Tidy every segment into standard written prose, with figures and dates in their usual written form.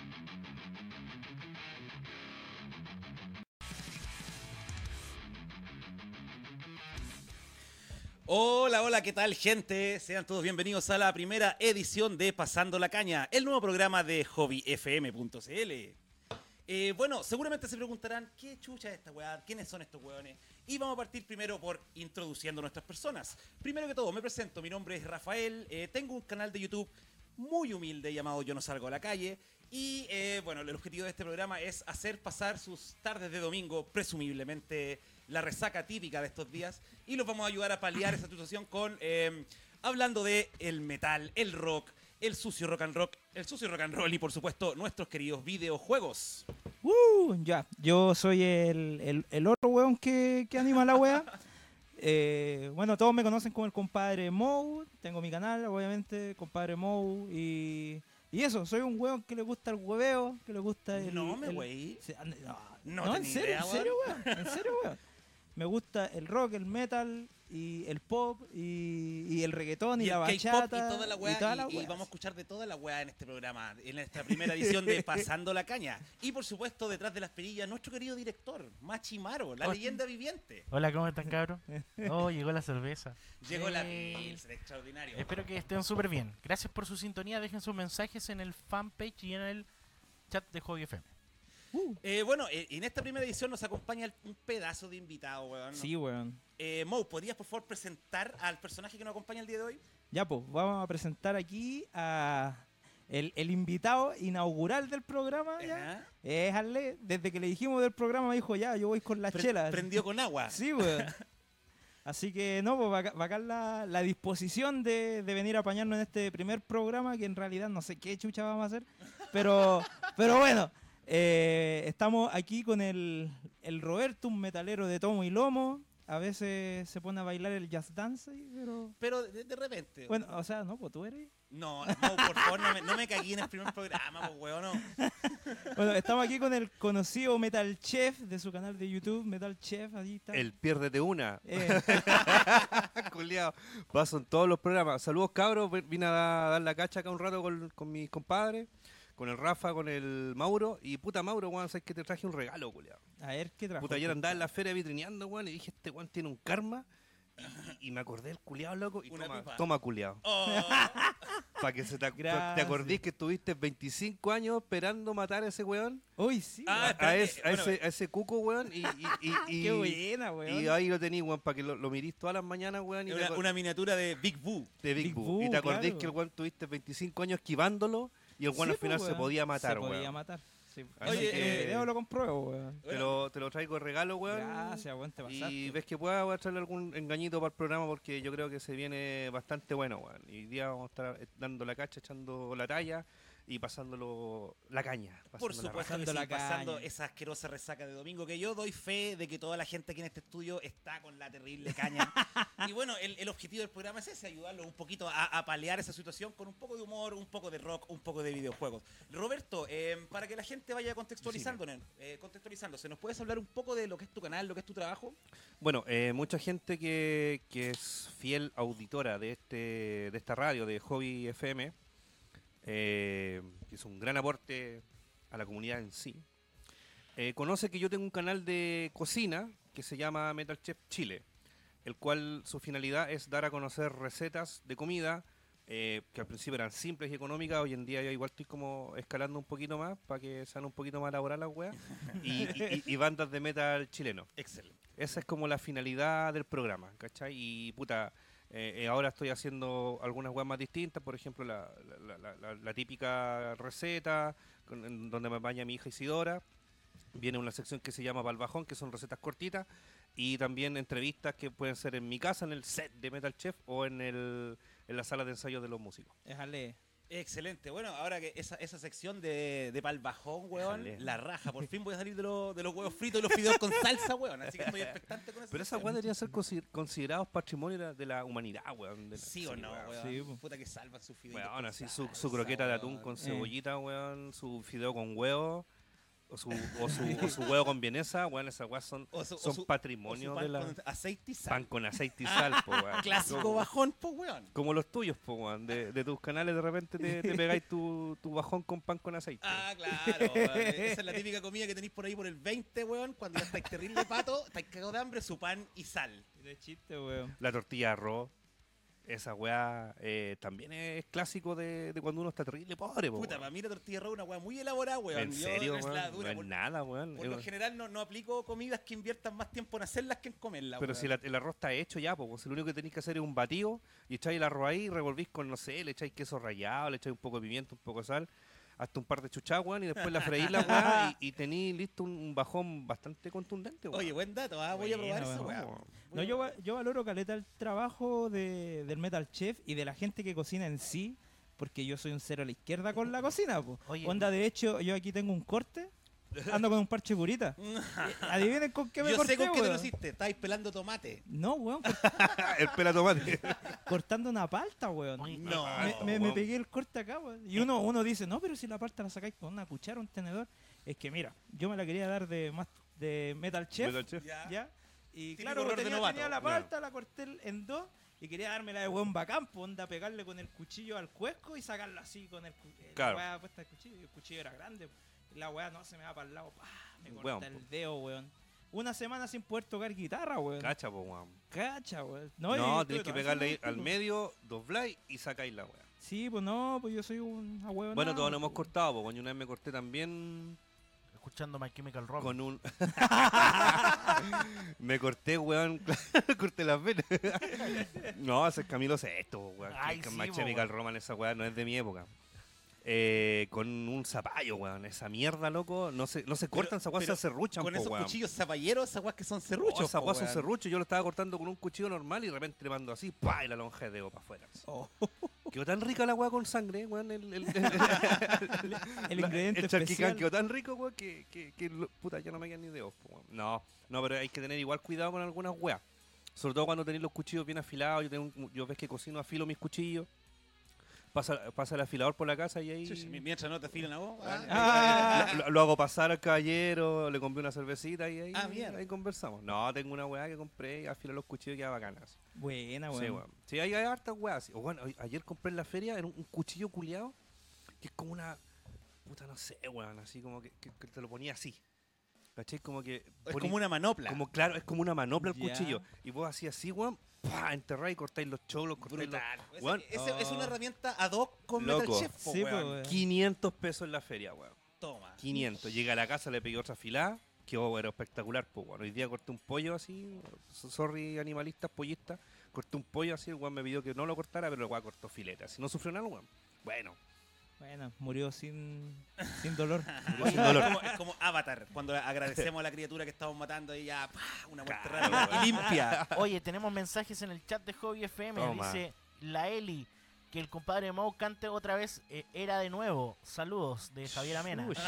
Hola, hola, ¿qué tal, gente? Sean todos bienvenidos a la primera edición de Pasando la Caña, el nuevo programa de hobbyfm.cl. Bueno, seguramente se preguntarán, ¿qué chucha es esta weá? ¿Quiénes son estos weones? Y vamos a partir primero por introduciendo a nuestras personas. Primero que todo, me presento, mi nombre es Rafael, tengo un canal de YouTube muy humilde llamado Yo No Salgo a la Calle. Y bueno, el objetivo de este programa es hacer pasar sus tardes de domingo, presumiblemente la resaca típica de estos días, y los vamos a ayudar a paliar esa situación con hablando de el metal, el rock, el sucio rock and roll y por supuesto nuestros queridos videojuegos. Ya, yo soy el otro weón que anima la wea. Bueno, todos me conocen como el compadre Mou. Tengo mi canal, obviamente, compadre Mou. Y eso, soy un weón que le gusta el hueveo, que le gusta el... No me el- wey. No, en serio, weón. En serio, weón. Me gusta el rock, el metal, y el pop, y el reggaetón, y la el K-pop bachata. y toda la weá, y vamos a escuchar de toda la weá en este programa, en esta primera edición de Pasando la Caña. Y por supuesto, detrás de las perillas, nuestro querido director, Machi Maro, la leyenda viviente. Hola, ¿cómo están, cabros? Oh, llegó la cerveza. Llegó la Pilsen, extraordinario. Espero que estén súper bien. Gracias por su sintonía. Dejen sus mensajes en el fanpage y en el chat de Hobby FM. Bueno, en esta primera edición nos acompaña un pedazo de invitado, weón, ¿no? Sí, weón. Mo, ¿podrías por favor presentar al personaje que nos acompaña el día de hoy? Ya, pues, vamos a presentar aquí a el invitado inaugural del programa, ya. Ajá. Es Arle. Desde que le dijimos del programa, me dijo, ya, yo voy con las chelas. Prendió con agua. Sí, weón. Así que, no, pues, bacán la disposición de venir a apañarnos en este primer programa, que en realidad no sé qué chucha vamos a hacer, pero bueno. Estamos aquí con el Roberto, un metalero de tomo y lomo. A veces se pone a bailar el jazz dance, Pero de repente. bueno, o sea, no, pues tú eres. No, por favor, no me cagué en el primer programa, pues, weón, no. Bueno, estamos aquí con el conocido Metal Chef de su canal de YouTube, Metal Chef, ahí está. El piérdete una. Eh, Culeado. Paso en todos los programas. Saludos, cabros. Vine a dar la cacha acá un rato con mis compadres. Con el Rafa, con el Mauro. Y puta Mauro, weón, sabes que te traje un regalo, culiao. a ver qué trajo. Puta, ayer andaba en la feria vitrineando, weón, y dije, este weón tiene un karma. Y me acordé del culiao, loco. Y Una pipa. toma culiao. Oh. Para que te Gracias. acordís que estuviste 25 años esperando matar a ese weón. Uy, sí. Ah, A espérate, ese cuco, weón. Y Qué buena, weón. y ahí lo tení, weón, para que lo mirís todas las mañanas, weón. Y Una miniatura de Big Boo. de Big Big Boo. Boo, Y te acordís claro. que el weón tuviste 25 años esquivándolo y el weón Sí, al final pues, se weón. podía matar, Se podía weón. matar. Sí. Así Oye, que el video lo compruebo, weón. te lo traigo de regalo, weón. Gracias, weón, te pasaste. Y ves que pueda, voy a traerle algún engañito para el programa porque yo creo que se viene bastante bueno, weón. Y hoy día vamos a estar dando la cacha, echando la talla y pasándolo la caña. Por pasando la supuesto que pasando sí, la pasando caña. esa asquerosa resaca de domingo, que yo doy fe de que toda la gente aquí en este estudio está con la terrible caña. Y bueno, el objetivo del programa es ese, ayudarlos un poquito a paliar esa situación con un poco de humor, un poco de rock, un poco de videojuegos. Roberto, para que la gente vaya contextualizándose, ¿nos puedes hablar un poco de lo que es tu canal, lo que es tu trabajo? Bueno, mucha gente que es fiel auditora de esta radio, de Hobby FM, que es un gran aporte a la comunidad en sí, conoce que yo tengo un canal de cocina que se llama Metal Chef Chile, el cual su finalidad es dar a conocer recetas de comida que al principio eran simples y económicas. Hoy en día yo igual estoy como escalando un poquito más para que sean un poquito más elaboradas las weas y bandas de metal chileno. Excelente. Esa es como la finalidad del programa, ¿cachai? Y puta, ahora estoy haciendo algunas weas más distintas, por ejemplo la típica receta en donde me baña mi hija Isidora. Viene una sección que se llama Balbajón, que son recetas cortitas, y también entrevistas que pueden ser en mi casa, en el set de Metal Chef, o en la sala de ensayo de los músicos. Déjale. Excelente. Bueno, ahora que esa sección de palbajón, weón, Déjale. la raja. Por fin voy a salir de los huevos fritos y los fideos con salsa, weón. Así que estoy expectante con eso. Pero esas weas deberían ser considerados patrimonio de la humanidad, weón. ¿Sí o no, weón? Sí, po. Puta que salvan su fideo. Weón, así su croqueta de atún con cebollita, weón, su fideo con huevo. o su huevo con vienesa, weón, esas weas son patrimonio o su de la... pan con aceite y sal. Pan con aceite y sal, po, weón. Clásico bajón, po, weón. Como los tuyos, po, weón. De tus canales de repente te pegáis tu bajón con pan con aceite. Ah, claro, weón. Esa es la típica comida que tenéis por ahí por el 20, weón. Cuando ya estáis terrible pato, estáis cagados de hambre, su pan y sal. De chiste, weón. La tortilla de arroz. Esa weá también es clásico de cuando uno está terrible pobre, po, Puta, weón. para mí la tortilla de arroz es una weá muy elaborada, weón. ¿En serio, es weón? la No dura, es por, nada, weón. por lo general no aplico comidas que inviertan más tiempo en hacerlas que en comerlas, Pero weón. si el arroz está hecho ya, pues lo único que tenéis que hacer es un batido y echáis el arroz ahí, revolvís con, no sé, le echáis queso rallado, le echáis un poco de pimiento, un poco de sal, hasta un par de chuchas, weón, y después la freís la weá y tenéis listo un bajón bastante contundente, weón. Oye, buen dato, voy a probar Buena, eso, weón. weón. No, yo valoro caleta el trabajo del Metal Chef y de la gente que cocina en sí, porque yo soy un cero a la izquierda con la cocina, po. Oye. Onda, de hecho, yo aquí tengo un corte, ando con un parche curita. Adivinen con qué me Yo corté, sé con qué te lo weón. hiciste, estáis pelando tomate. No, weón, El pela tomate. cortando una palta, weón. Oye, No. Me pegué el corte acá, weón. Y uno dice, no, pero si la palta la sacáis con una cuchara, un tenedor. Es que mira, yo me la quería dar de Metal Chef. Metal Chef. ¿Ya? Y Típico claro, error de tenía novato. la palta, la corté en dos y quería dármela de buen bacán, pues, onda, pegarle con el cuchillo al cuesco y sacarla así con Claro. la weá puesta el cuchillo. Y el cuchillo era grande. Y la weá no se me va para el lado. Me corta Weón, el po. dedo, weón. Una semana sin poder tocar guitarra, weón. Cacha, po, weón. Cacha, weón. No, y tenéis tuve que toda pegarle ahí esa al weá, medio, dobláis y sacáis la weá. Sí, pues no, pues yo soy un ahueonado. Bueno, todos nos hemos pues. cortado, po, weón. Yo una vez me corté también Escuchando My Chemical Romance. con un... Me corté, weón. Corté las venas. No, ese es Camilo Sesto, weón. Ay, Que sí, My po, Chemical weón. Romance, esa weá no es de mi época. Con un zapallo, weón. Esa mierda, loco. No se cortan, esas weas se pero serruchan, Con po, esos weón. cuchillos zapalleros, esas weas que son serruchos. Esas po, weas son weón. serruchos. Yo lo estaba cortando con un cuchillo normal y de repente le mando así, ¡pah! Y la lonja de dedo para afuera. así. Oh. Quedó tan rica la weá con sangre, weón. El ingrediente el charquicán especial. quedó tan rico, weón, puta, ya no me quedan ni dedos, po, weón. No, pero hay que tener igual cuidado con algunas weas. Sobre todo cuando tenéis los cuchillos bien afilados. Yo ves que cocino, afilo mis cuchillos. Pasa el afilador por la casa y ahí... Chuch, mientras no te afilan a vos. Lo hago pasar al caballero, le compré una cervecita y ahí, Mierda. ahí conversamos. No, tengo una weá que compré y afilo los cuchillos y queda bacanas. Buena, Sí, weón. weón. Sí, hay hartas weas. O bueno, ayer compré en la feria un cuchillo culiado que es como una... Puta, no sé, weón. Así como que te lo ponía así. ¿Cachai? Como que... Es como una manopla. Claro, es como una manopla el Ya. cuchillo. Y vos así, weón, ¡pah! Enterráis y cortáis los cholos, cortáis los... Brutal. Weón, Es una herramienta ad hoc con Loco. Metal Chef, po, Sí, weón. po, weón. 500 pesos en la feria, weón. Toma. 500. Llegué a la casa, le pegué otra filada. Quedó era espectacular, pues, bueno. Hoy día corté un pollo así. Sorry, animalistas, pollistas. Corté un pollo así. El weón me pidió que no lo cortara, pero el weón cortó fileta. Si no sufrió nada, weón. Bueno. Bueno, murió sin dolor. Murió sin dolor. Es como Avatar, cuando agradecemos a la criatura que estamos matando y ya, ¡pah! Una muerte Claro, rápida weón. y limpia. Oye, tenemos mensajes en el chat de Hobby FM. Toma. Dice la Eli que el compadre Mau cante otra vez Era de nuevo. Saludos de Javier Amena. Ush.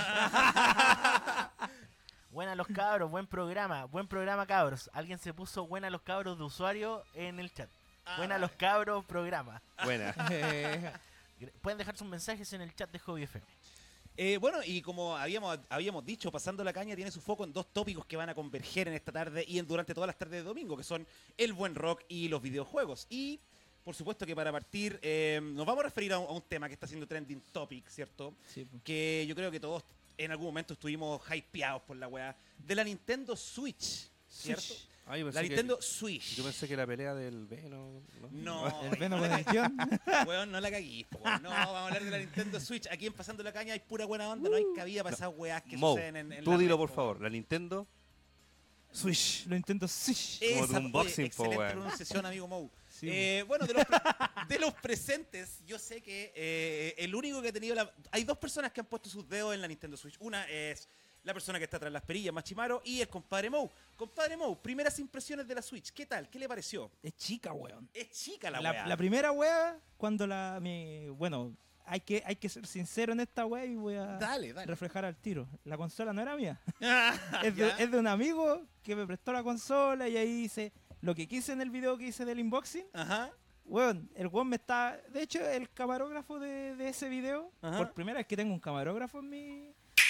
Buena los cabros, buen programa cabros. Alguien se puso buena los cabros de usuario en el chat. Buena los cabros programa. Buena. Pueden dejar sus mensajes en el chat de Hobby FM. Bueno, y como habíamos dicho, Pasando la Caña tiene su foco en dos tópicos que van a converger en esta tarde y durante todas las tardes de domingo, que son el buen rock y los videojuegos. Y, por supuesto que para partir, nos vamos a referir a un tema que está siendo trending topic, ¿cierto? Sí, po. Que yo creo que todos en algún momento estuvimos hypeados por la weá. De la Nintendo Switch, ¿cierto? Switch. Ay, La pensé que- Nintendo Switch. Yo pensé que la pelea del Venom. No, El Venom no con la el guión. Weón, no la caguís, po, weón. No, vamos a hablar de la Nintendo Switch. Aquí en Pasando la Caña hay pura buena onda, no hay cabida para esas weas que Mo, suceden en tú la dilo red, por po, favor. La Nintendo Switch. Lo intento. Sí. Como de Esa, unboxing, oye, po, excelente weón. pronunciación, amigo Mou. Sí, Bueno, de los presentes, yo sé que el único que ha tenido Hay dos personas que han puesto sus dedos en la Nintendo Switch. Una es la persona que está tras las perillas, Machimaro, y el compadre Mou. Compadre Mou, primeras impresiones de la Switch. ¿Qué tal? ¿Qué le pareció? Es chica, weón. Es chica la La, wea. la primera wea, cuando bueno, hay que ser sincero en esta wea y voy a Dale. reflejar al tiro. La consola no era mía. Ya. Es de un amigo que me prestó la consola y ahí hice lo que quise en el video que hice del unboxing. Ajá. Weón, el weón me está... De hecho, el camarógrafo de ese video, Ajá. por primera vez que tengo un camarógrafo en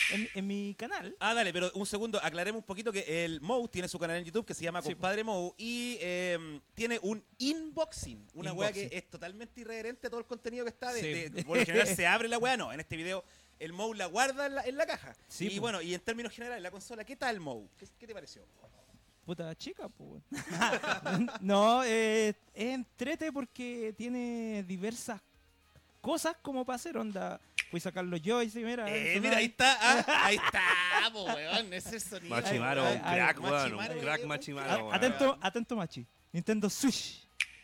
en mi canal. Ah, dale, pero un segundo, aclaremos un poquito que el Mou tiene su canal en YouTube que se llama Sí, Compadre Mou y tiene un unboxing, una weá que Unboxing. es totalmente irreverente a todo el contenido que está. Sí. Por lo general se abre la weá, no, en este video el Mou la guarda en la caja. Sí, y po. bueno, y en términos generales, la consola, ¿qué tal Mou? ¿Qué te pareció? Puta chica, pues. No, es entrete porque tiene diversas cosas como para hacer, onda. Fui a sacar los joysticks, mira. Mira, ahí está, ahí está, po, weón, ese es el sonido. Machimaro, ay, un ay, crack, weón. Machimaro, Un crack weón. Machimaro, weón. Atento, Machi. Nintendo Switch.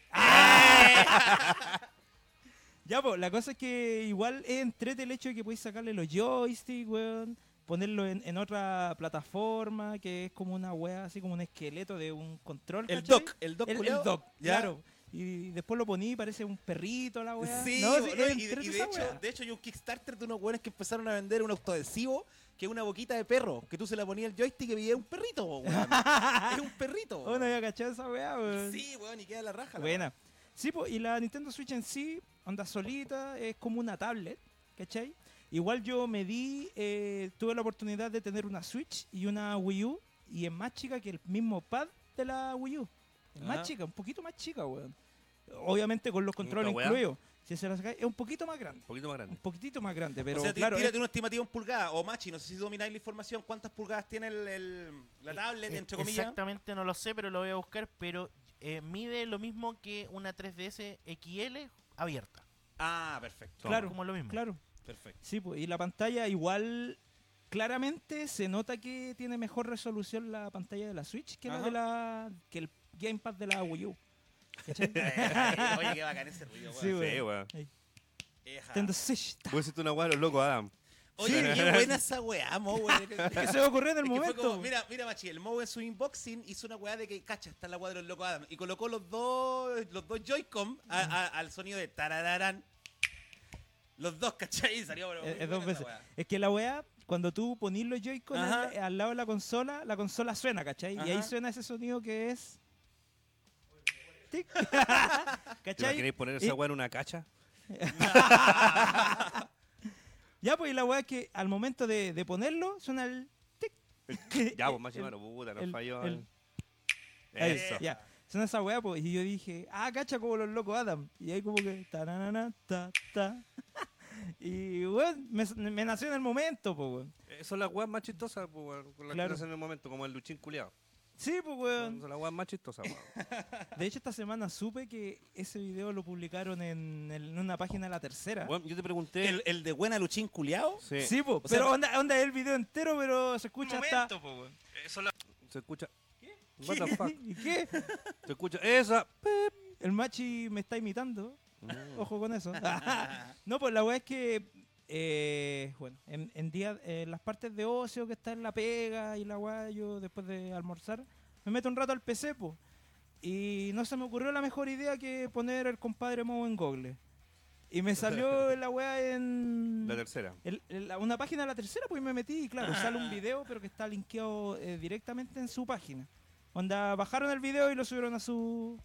Ya, pues, la cosa es que igual es entrete el hecho de que podéis sacarle los joysticks, weón. Ponerlo en otra plataforma, que es como una wea, así como un esqueleto de un control. El ¿cachai? dock, el dock, El culiao, dock, ¿ya? claro. Y después lo poní y parece un perrito la weá. Sí, no, no, es y entrete de esa hecho, weá. de hecho hay un Kickstarter de unos weones que empezaron a vender un autoadhesivo que es una boquita de perro, que tú se la ponías al joystick y veías un perrito, weón. Es un perrito. Oh, no había cachado esa weá, weón. Sí, weón, y queda la raja. la Buena. weá. Sí, pues, y la Nintendo Switch en sí, onda solita, es como una tablet, ¿cachai? Igual yo tuve la oportunidad de tener una Switch y una Wii U, y es más chica que el mismo pad de la Wii U. Es Ajá. más chica, un poquito más chica, weón. Obviamente con los controles ¿Esta weá? incluidos. Si se la sacáis, es un poquito más grande. Un poquito más grande. Un poquitito más grande, pero o sea, claro. tírate una estimativa en pulgadas. O Machi, no sé si domináis la información, ¿cuántas pulgadas tiene la tablet, entre comillas? Exactamente no lo sé, pero lo voy a buscar. Pero mide lo mismo que una 3DS XL abierta. Ah, perfecto. Claro, Como lo mismo. claro. Perfecto. Sí, pues, y la pantalla igual claramente se nota que tiene mejor resolución la pantalla de la Switch que que el gamepad de la Wii U. ¿Cachai? Oye, qué bacán ese ruido, Sí, weón. weón. Sí, weón. Ahí. Eja. Nintendo Switch. ta. Puedes decirte una weá de los locos, Adam. Oye, qué buena esa weá, Mo, weón. Que se me ocurrió en el Es que fue momento. como, mira, Machi, el Mo en su unboxing hizo una weá de que, cacha, está la weá de los locos Adam. Y colocó los dos Joy-Con al sonido de tarararán. Los dos, ¿cachai? Y salió, pero muy Es dos buena esa veces. weá. Es que la weá, cuando tú ponís los Joy-Con Ajá. al lado de la consola suena, ¿cachai? Y Ajá. ahí suena ese sonido que es. Tic. ¿Te ¿Cachai? queréis poner Y- esa weá en una cacha? Ya, pues y la weá es que al momento de ponerlo suena el tic. Ya, pues Machimaro, puta, nos el- falló. el- Ahí, Eso. ya. Suena esa weá, pues. Y yo dije, cacha como los locos Adam. Y ahí como que. Ta, ta, ta. Y weón, me nació en el momento, pues weón. Son las weas más chistosas, pues, weón, con las Claro. que hacen en el momento, como el Luchín culiado. Sí, pues weón. Son las weas más chistosas, weón. De hecho, esta semana supe que ese video lo publicaron en una página de La Tercera. Weón, yo te pregunté. ¿El de buena Luchín culiao? Sí. Sí, pues. O sea, Pero onda el video entero, pero se escucha hasta. Se escucha. What the fuck? ¿Y qué? Se escucha esa. El machi me está imitando. Mm. Ojo con eso. No, pues la weá es que, bueno, en las partes de ocio que está en la pega y la weá, yo después de almorzar, me meto un rato al PC, pues. Y no se me ocurrió la mejor idea que poner el compadre Mo en Google. Y me salió la weá en La tercera. una página de La Tercera, pues y me metí y claro, sale un video, pero que está linkeado directamente en su página. Onda, bajaron el video y lo subieron a su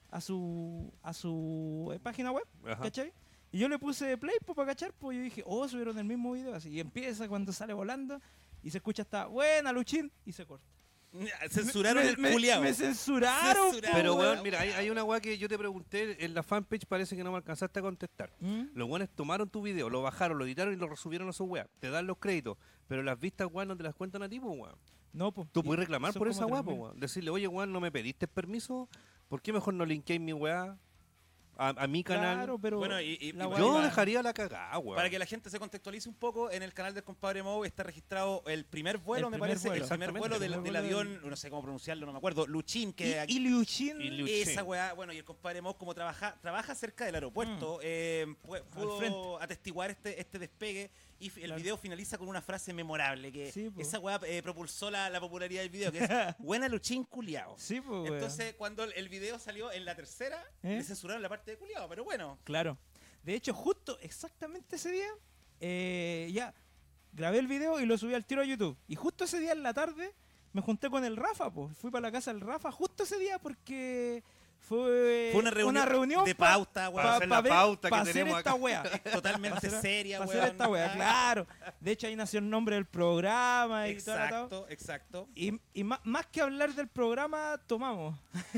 página web, Ajá. ¿cachai? Y yo le puse play para cachar, pues yo dije, subieron el mismo video así. Y empieza cuando sale volando y se escucha hasta, buena Luchín, y se corta. Censuraron el culiao. Me censuraron, Censuraron. po, Pero, weón. weón, mira, hay una weá que yo te pregunté en la fanpage, parece que no me alcanzaste a contestar. ¿Mm? Los weones tomaron tu video, lo bajaron, lo editaron y lo resubieron a su weá. Te dan los créditos, pero las vistas, weón, no te las cuentan a ti, pues, weón. No, pues. Tú puedes reclamar son por como esa weá, 3.000. pues, weón. Decirle, oye, weón, no me pediste permiso, ¿por qué mejor no linkéis mi weá a mi canal? Claro, pero. Bueno, y la bueno, weá Yo iba- dejaría la cagada, weón. Para que la gente se contextualice un poco, en el canal del compadre Mo está registrado el primer vuelo, El me primer parece, vuelo. el primer Exactamente, vuelo el del, primer del vuelo avión, no sé cómo pronunciarlo, no me acuerdo, Luchín, que Y Liuchin. Y Liuchin. esa weá, bueno, y el compadre Mo como trabaja cerca del aeropuerto, pudo frente. atestiguar este despegue y el Claro. video finaliza con una frase memorable, que Sí, po. esa weá propulsó la popularidad del video, que es buena Luchín culiao. Sí, pues, weón. Entonces, cuando el video salió en la tercera, le censuraron la parte de culiao, pero bueno. Claro. De hecho, justo exactamente ese día, ya grabé el video y lo subí al tiro a YouTube. Y justo ese día en la tarde me junté con el Rafa, pues. Fui para la casa del Rafa justo ese día porque Fue Fue una reunión pa- de pauta, weón. Para hacer pa la ver- pauta pa que hacer tenemos esta acá. wea. Totalmente seria, Para weón. hacer esta wea, claro. De hecho, ahí nació el nombre del programa y todo. Exacto. Y más que hablar del programa, tomamos.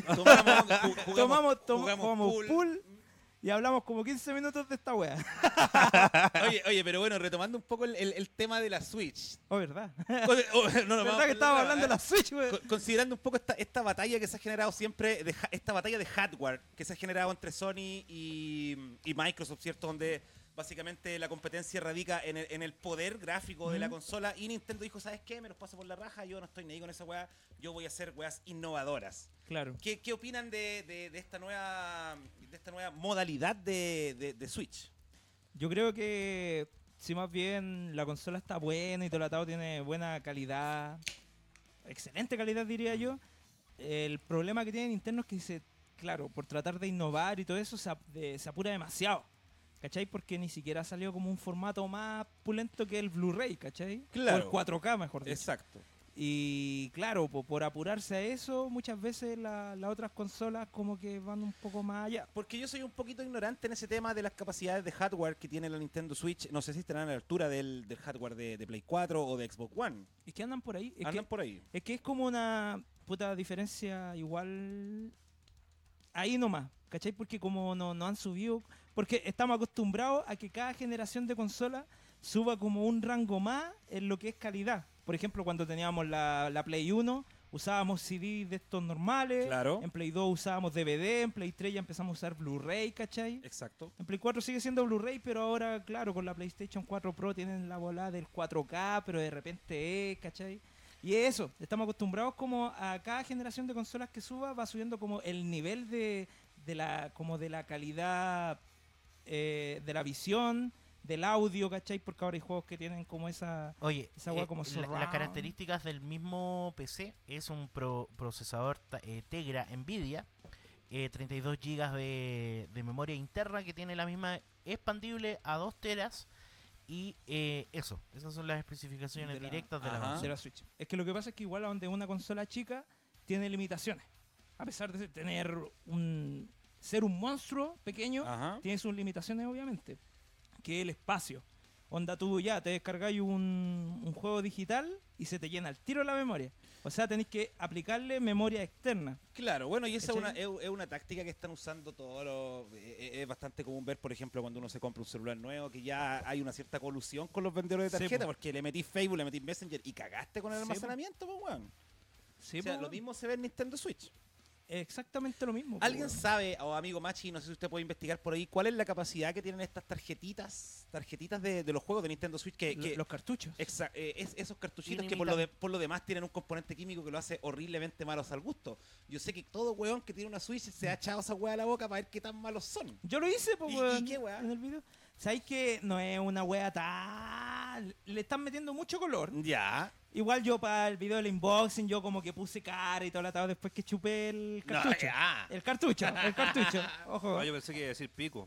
Jugamos Jugamos pool y hablamos como 15 minutos de esta wea. Oye, pero bueno, retomando un poco el tema de la Switch. Oh, ¿verdad? ¿Verdad que estaba hablando de la Switch, wea? Considerando un poco esta batalla que se ha generado siempre, esta batalla de hardware que se ha generado entre Sony y Microsoft, ¿cierto? Donde básicamente la competencia radica en el poder gráfico de la consola, y Nintendo dijo, ¿sabes qué? Me los paso por la raja, yo no estoy ni ahí con esa weá, yo voy a hacer weas innovadoras. Claro. ¿Qué opinan de esta nueva modalidad de Switch? Yo creo que si más bien la consola está buena y todo el atado tiene buena calidad, excelente calidad diría yo, el problema que tiene Nintendo es que claro, por tratar de innovar y todo eso se apura demasiado, ¿cachai? Porque ni siquiera salió como un formato más pulento que el Blu-ray, ¿cachai? Claro. O el 4K, mejor dicho. Exacto. Y claro, por apurarse a eso, muchas veces las otras consolas como que van un poco más allá. Porque yo soy un poquito ignorante en ese tema de las capacidades de hardware que tiene la Nintendo Switch. No sé si estarán a la altura del hardware de Play 4 o de Xbox One. Es que andan por ahí. Andan por ahí. Es que es como una puta diferencia igual ahí nomás, ¿cachai? Porque como no han subido, porque estamos acostumbrados a que cada generación de consola suba como un rango más en lo que es calidad. Por ejemplo, cuando teníamos la Play 1, usábamos CD de estos normales, Claro. en Play 2 usábamos DVD, en Play 3 ya empezamos a usar Blu-ray, ¿cachai? Exacto. En Play 4 sigue siendo Blu-ray, pero ahora, claro, con la PlayStation 4 Pro tienen la volada del 4K, pero de repente ¿cachai? Y eso, estamos acostumbrados como a cada generación de consolas que suba, va subiendo como el nivel de la calidad de la visión, del audio, ¿cachai? Porque ahora hay juegos que tienen como esa weá como surround. las características del mismo PC es un procesador Tegra Nvidia, 32 GB de memoria interna que tiene la misma expandible a 2 teras. Y esas son las especificaciones directas de la ajá. consola. De la Switch. Es que lo que pasa es que igual donde una consola chica tiene limitaciones. A pesar de ser un monstruo pequeño, Ajá. tiene sus limitaciones obviamente. Que es el espacio. Onda, tú ya te descargáis un juego digital y se te llena el tiro la memoria. O sea, tenéis que aplicarle memoria externa. Claro, bueno, y esa ¿Cachai? es una táctica que están usando todos los... Es bastante común ver, por ejemplo, cuando uno se compra un celular nuevo, que ya hay una cierta colusión con los vendedores de Sí, tarjeta, po. porque le metís Facebook, le metís Messenger y cagaste con el Sí, po. almacenamiento, pues, weón. Sí, O sea, po, lo mismo se ve en Nintendo Switch. exactamente lo mismo. po, ¿Alguien weón. sabe, o amigo Machi, no sé si usted puede investigar por ahí, cuál es la capacidad que tienen estas tarjetitas de los juegos de Nintendo Switch? Los cartuchos. Esos cartuchitos que Ilimitan. por lo demás tienen un componente químico que lo hace horriblemente malos al gusto. Yo sé que todo weón que tiene una Switch se ha echado esa weá a la boca para ver qué tan malos son. Yo lo hice, pues, ¿Y weón, qué weá? en el video. ¿Sabéis que no es una wea tan... Le están metiendo mucho color. Ya. Igual yo para el video del unboxing, yo como que puse cara y todo el atado después que chupé el cartucho. ya. El cartucho. Ojo. Ah, yo pensé que iba a decir pico.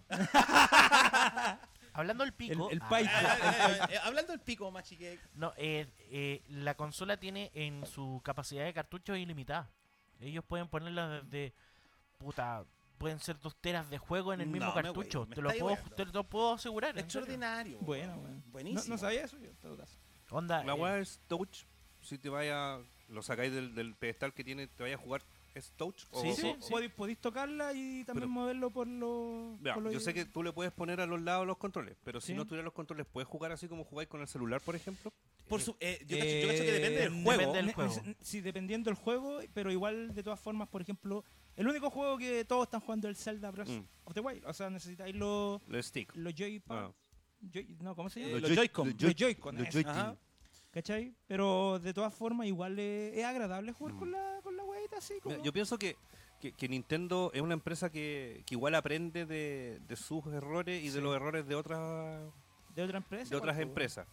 Hablando del pico, El paico. Hablando del pico, Machi, que... no, la consola tiene en su capacidad de cartuchos ilimitada. Ellos pueden ponerla desde pueden ser 2 teras de juego en el mismo No, me cartucho. wey, me Te lo estáis puedo, weando. te lo puedo asegurar. en serio. Extraordinario. Bueno, bueno. Buenísimo. No sabía eso yo, en todo caso. Onda, La weá es touch. Si te vaya, lo sacáis del pedestal que tiene, te vaya a jugar, ¿es touch? Sí, o, sí. Podéis tocarla y también Pero- moverlo por los... Vea, por los- yo sé que tú le puedes poner a los lados los controles, pero si Sí. no tuvieras los controles, ¿puedes jugar así como jugáis con el celular, por ejemplo? Yo cacho que depende del juego. depende del juego. Sí, dependiendo del juego, pero igual de todas formas, por ejemplo, el único juego que todos están jugando es el Zelda Breath Mm. of the Wild. O sea, necesitáis los El stick. Joy-Pad. Ah. No, ¿cómo se llama? Los Joy-Con. Los Joy-Con, los eso. Joy-Con. Ajá. ¿Cachai? Pero de todas formas, igual es agradable jugar con la huevita así. Como... Mira, yo pienso que Nintendo es una empresa que igual aprende de sus errores y Sí. de los errores de otras de otra empresa. de otras igual, pues, empresas.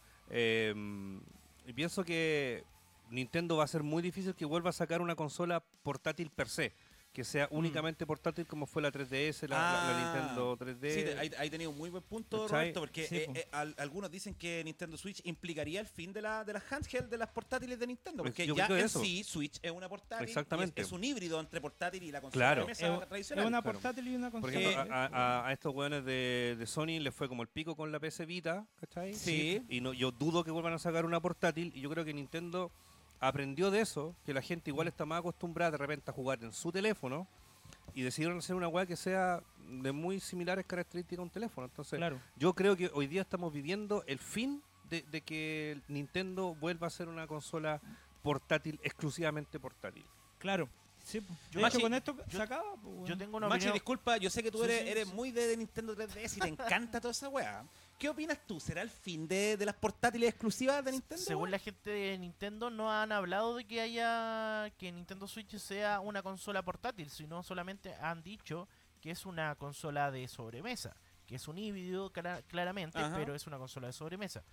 Y pienso que Nintendo va a ser muy difícil que vuelva a sacar una consola portátil per se. que sea únicamente portátil como fue la 3DS, la Nintendo 3D. Sí, ahí tenía un muy buen punto, ¿Cachai? Roberto, porque Sí, algunos dicen que Nintendo Switch implicaría el fin de las handheld, de las portátiles de Nintendo, Pues porque yo ya creo en eso. sí Switch es una portátil, Exactamente. y es un híbrido entre portátil y la consola Claro. de mesa Es tradicional. una Claro. portátil y una Por consola. ejemplo, a estos weones de Sony les fue como el pico con la PS Vita, ¿cachai? Sí. Y no, yo dudo que vuelvan a sacar una portátil, y yo creo que Nintendo aprendió de eso, que la gente igual está más acostumbrada de repente a jugar en su teléfono, y decidieron hacer una weá que sea de muy similares características a un teléfono. Entonces, Claro. yo creo que hoy día estamos viviendo el fin de que Nintendo vuelva a ser una consola portátil, exclusivamente portátil. Claro. Sí, po. Yo- de hecho, Machi, con esto yo- se acaba. Po, weón. Yo tengo una Machi, opinión. disculpa, yo sé que tú Sí, eres sí. muy de Nintendo 3DS y te encanta toda esa weá. ¿Qué opinas tú? ¿Será el fin de las portátiles exclusivas de Nintendo? Según la gente de Nintendo, no han hablado de que Nintendo Switch sea una consola portátil, sino solamente han dicho que es una consola de sobremesa, que es un híbrido claramente, Ajá. pero es una consola de sobremesa.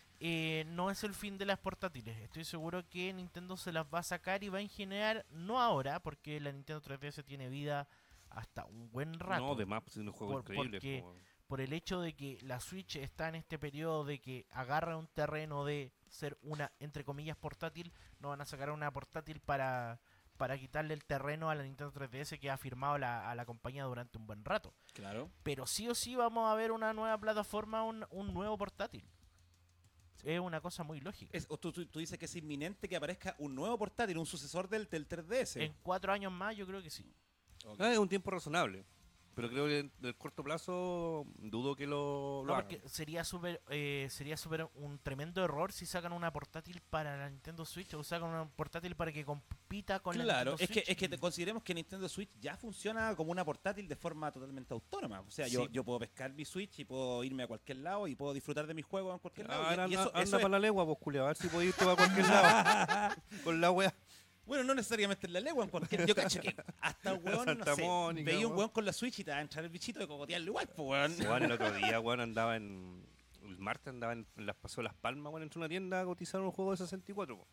No es el fin de las portátiles. Estoy seguro que Nintendo se las va a sacar y va a ingeniar, no ahora, porque la Nintendo 3DS tiene vida hasta un buen rato. No, de más, pues, un juego increíble. Porque como- por el hecho de que la Switch está en este periodo de que agarra un terreno de ser una, entre comillas, portátil, no van a sacar una portátil para quitarle el terreno a la Nintendo 3DS que ha firmado a la compañía durante un buen rato. Claro. Pero sí o sí vamos a ver una nueva plataforma, un nuevo portátil. Es una cosa muy lógica. Tú dices que es inminente que aparezca un nuevo portátil, un sucesor del 3DS. En 4 años más yo creo que sí. Ok. Es un tiempo razonable. Pero creo que en el corto plazo dudo que lo No, hagan. porque sería súper un tremendo error si sacan una portátil para la Nintendo Switch o sacan una portátil para que compita con la Claro, Nintendo Switch. es que consideremos que Nintendo Switch ya funciona como una portátil de forma totalmente autónoma. O sea, Sí. yo puedo pescar mi Switch y puedo irme a cualquier lado y puedo disfrutar de mis juegos en cualquier lado. Anda, Y eso anda es- para la legua, pues, culiao, a ver si podéis irte a cualquier lado. Con la wea. Bueno, no necesariamente en la legua, en cualquier. Yo cacho que hasta un weón, no Santa sé, Mónica, veía un weón. weón con la Switch y te va a entrar el bichito de cogotearlo igual, pues weón. Weón, el otro día, weón, andaba en. El martes andaba en las Paseo Las Palmas, weón, entró a una tienda a cotizar un juego de 64, po.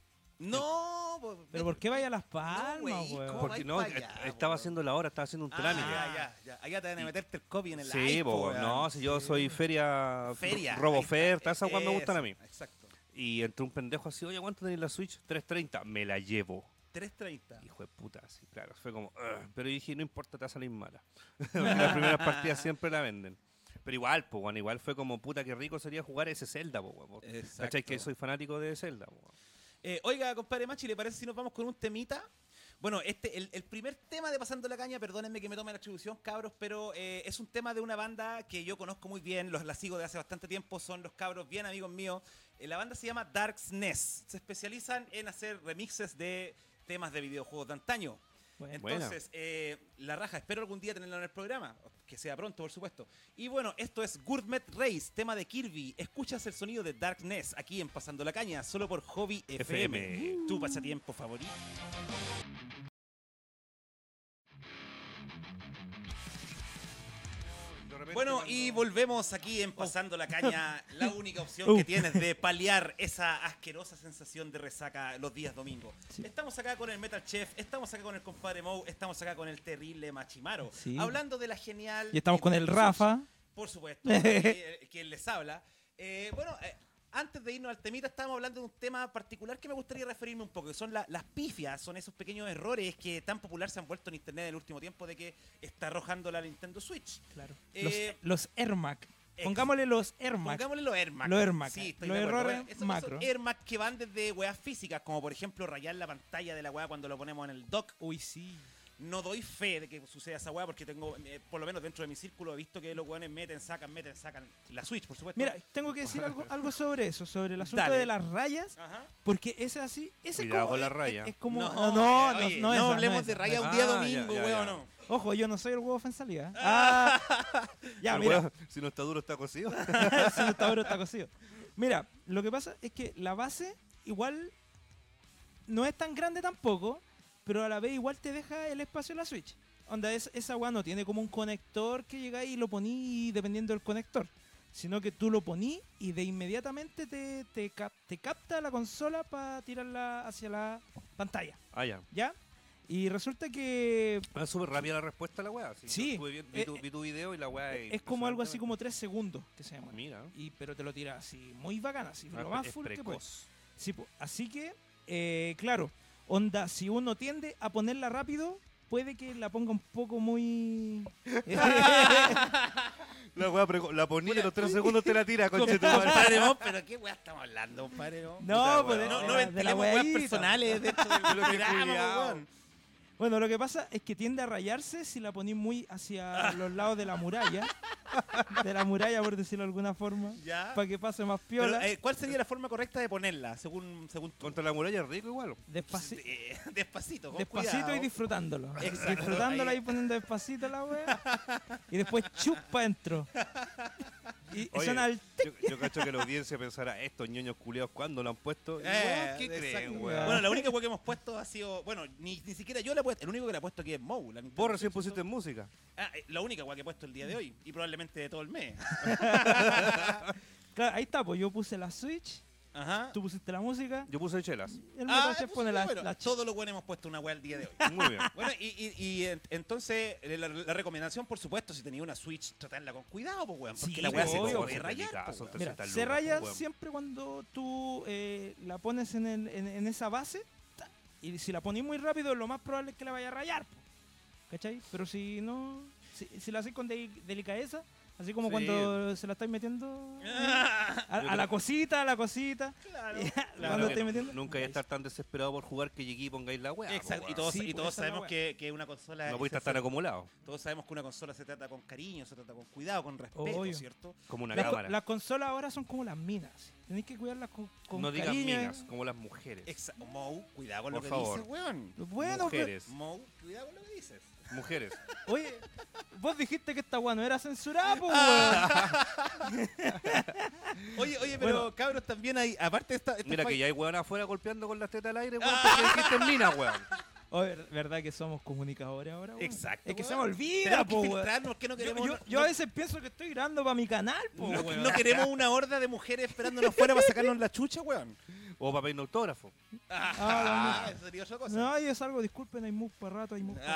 No, pues, Pero ¿por qué vaya a Las Palmas, güey, weón? ¿cómo? Porque vais no, pa' allá, estaba weón? haciendo la hora, estaba haciendo un trámite. Ya. Allá te van a meterte el copy en el Sí, iPhone, po, weón. no, si yo soy feria, Feria. roboferta, ahí esas está, weas me gustan a mí. Exacto. Y entró un pendejo así, oye, ¿cuánto tenéis la Switch? 330, me la llevo. 330. Hijo de puta, sí, claro. Fue como, "Ugh", pero dije, no importa, te va a salir mala. Las primeras partidas siempre la venden. Pero igual, pues, bueno, igual fue como, puta, qué rico sería jugar ese Zelda, pues, weón. Exacto. ¿Cachai? Que soy fanático de Zelda, po, weón. Oiga, compadre Machi, ¿le parece si nos vamos con un temita? Bueno, el primer tema de Pasando la Caña, perdónenme que me tome la atribución, cabros, pero es un tema de una banda que yo conozco muy bien, la sigo de hace bastante tiempo, son los cabros bien amigos míos. La banda se llama Darkness, se especializan en hacer remixes de temas de videojuegos de antaño. Bueno. Entonces, la raja, espero algún día tenerla en el programa, que sea pronto, por supuesto. Y bueno, esto es Gourmet Race, tema de Kirby. Escuchas el sonido de Darkness aquí en Pasando la Caña, solo por Hobby FM. Tu pasatiempo favorito. De repente Bueno, cuando- y volvemos aquí en Pasando la Caña, la única opción que tienes de paliar esa asquerosa sensación de resaca los días domingos. Sí. Estamos acá con el Metal Chef, estamos acá con el compadre Moe, estamos acá con el terrible Machimaro, Sí. hablando de la genial... Y estamos con el Nintendo Switch. Rafa. Por supuesto, quien les habla. Antes de irnos al temita, estábamos hablando de un tema particular que me gustaría referirme un poco, que son las pifias, son esos pequeños errores que tan popular se han vuelto en internet en el último tiempo de que está arrojando la Nintendo Switch. Claro. Eh, Los AirMac. Pongámosle los AirMac. Pongámosle los AirMac. Los AirMac, Sí, estoy los de acuerdo. errores Bueno, esos macro. son AirMac que van desde weas físicas, como por ejemplo rayar la pantalla de la wea cuando lo ponemos en el dock. Uy, sí. No doy fe de que suceda esa weá porque tengo, por lo menos dentro de mi círculo, he visto que los weones meten, sacan la Switch, por supuesto. Mira, tengo que decir algo sobre eso, sobre el asunto Dale. de las rayas, Ajá. porque ese así, ese Cuidado como, con la raya. es como oye, no esa, hablemos esa, de raya no un esa. día Ah, domingo, ya, ya, weón, ya. no. Ojo, yo no soy el huevo en salida. Ya, Pero, mira, weón, si no está duro, está cocido. si no está duro, está cocido. Mira, lo que pasa es que la base igual no es tan grande tampoco, pero a la vez igual te deja el espacio en la Switch. Onda, esa weá no tiene como un conector que llegáis y lo poní dependiendo del conector, sino que tú lo poní y de inmediatamente te capta la consola para tirarla hacia la pantalla. Ah, ya. ¿Ya? Y resulta que Es súper rápida la respuesta a la weá. Sí. Vi tu video y la weá es como algo así impresionante. como 3 segundos que se llama. Mira. Pero te lo tira así, muy bacana, así, lo más Es full que puede. precoz. Sí, po. Así que, claro, onda, si uno tiende a ponerla rápido, puede que la ponga un poco muy... La weá la ponía y en los 3 segundos te la tira, conchetumare. Compadre Mon, pero qué weá estamos hablando, compadre Mon? No, Puta, pues weón. No, no de la ventilemos weas weadita. personales dentro del Pero qué programa, culiao. weón. Bueno, lo que pasa es que tiende a rayarse si la ponís muy hacia los lados de la muralla. De la muralla, por decirlo de alguna forma. Ya. Para que pase más Pero, piola. ¿cuál sería la forma correcta de ponerla, según tú? Contra la muralla es rico igual. Despacito, con Despacito cuidado. y disfrutándolo. Exacto, Disfrutándola ahí. y poniendo despacito la wea. Y después chupa adentro. Y Oye, suena el... yo cacho que la audiencia pensará, estos ñoños culiados, ¿cuándo lo han puesto? Y, weón, ¿qué exacto. creen, weón? weón? Bueno, la única wea que hemos puesto ha sido. Bueno, ni siquiera yo la he puesto. El único que la he puesto aquí es Mou. la Nintendo Vos recién Switch, pusiste en música. la única wea que he puesto el día de hoy. Y probablemente de todo el mes. Claro, ahí está, pues yo puse la Switch, Ajá. tú pusiste la música, Yo puse chelas. el Metachef pues, pone la, bueno, la todos los buenos hemos puesto una wea el día de hoy. Muy bien. Bueno, entonces, la recomendación, por supuesto, si tenía una Switch, tratarla con cuidado, pues, weón. Porque Sí, la weá se obvio, puede pues, rayar, delicado, pues, son weón. Mira, 300 se lucas, raya weón. siempre cuando tú la pones en esa base. Y si la ponís muy rápido, lo más probable es que la vaya a rayar. Po. ¿Cachai? Pero si no. Si la haces con delicadeza, así como Sí. cuando se la estáis metiendo Ah, a la cosita, claro. Cuando estáis metiendo. Nunca hay que estar tan desesperado por jugar que llegué y pongáis la weá. Exacto, y po, todos, Sí, y pues, todos esa es la sabemos weá. que una consola. weón. No es podéis estar tan acumulado. Todos sabemos que una consola se trata con cariño, se trata con cuidado, con respeto, Obvio. ¿cierto? Como una Las cámara. las consolas ahora son como las minas. Tenéis que cuidarlas con No digas cariño. minas, como las mujeres. Mou, cuidado con Por lo que favor. dices, weón. Bueno, Mujeres. Mou, cuidado con lo que dices. Mujeres. oye, vos dijiste que esta weá no era censurada, po, Ah. weón. Oye, pero Bueno. cabros, también hay, aparte de esta Mira que falla- ya hay weón afuera golpeando con las tetas al aire, weón, porque dijiste mina, weón. Oye, ¿verdad que somos comunicadores ahora, weón? Exacto, Es que weón. se me olvida, Tenemos que po, weón. filtrarnos, que no queremos. Yo a veces pienso que estoy grabando para mi canal, po, no, weón. no queremos una horda de mujeres esperándonos fuera para sacarnos la chucha, weón. O para pedir un autógrafo. Eso sería otra cosa. No, y es algo, disculpen, hay move para rato, hay move para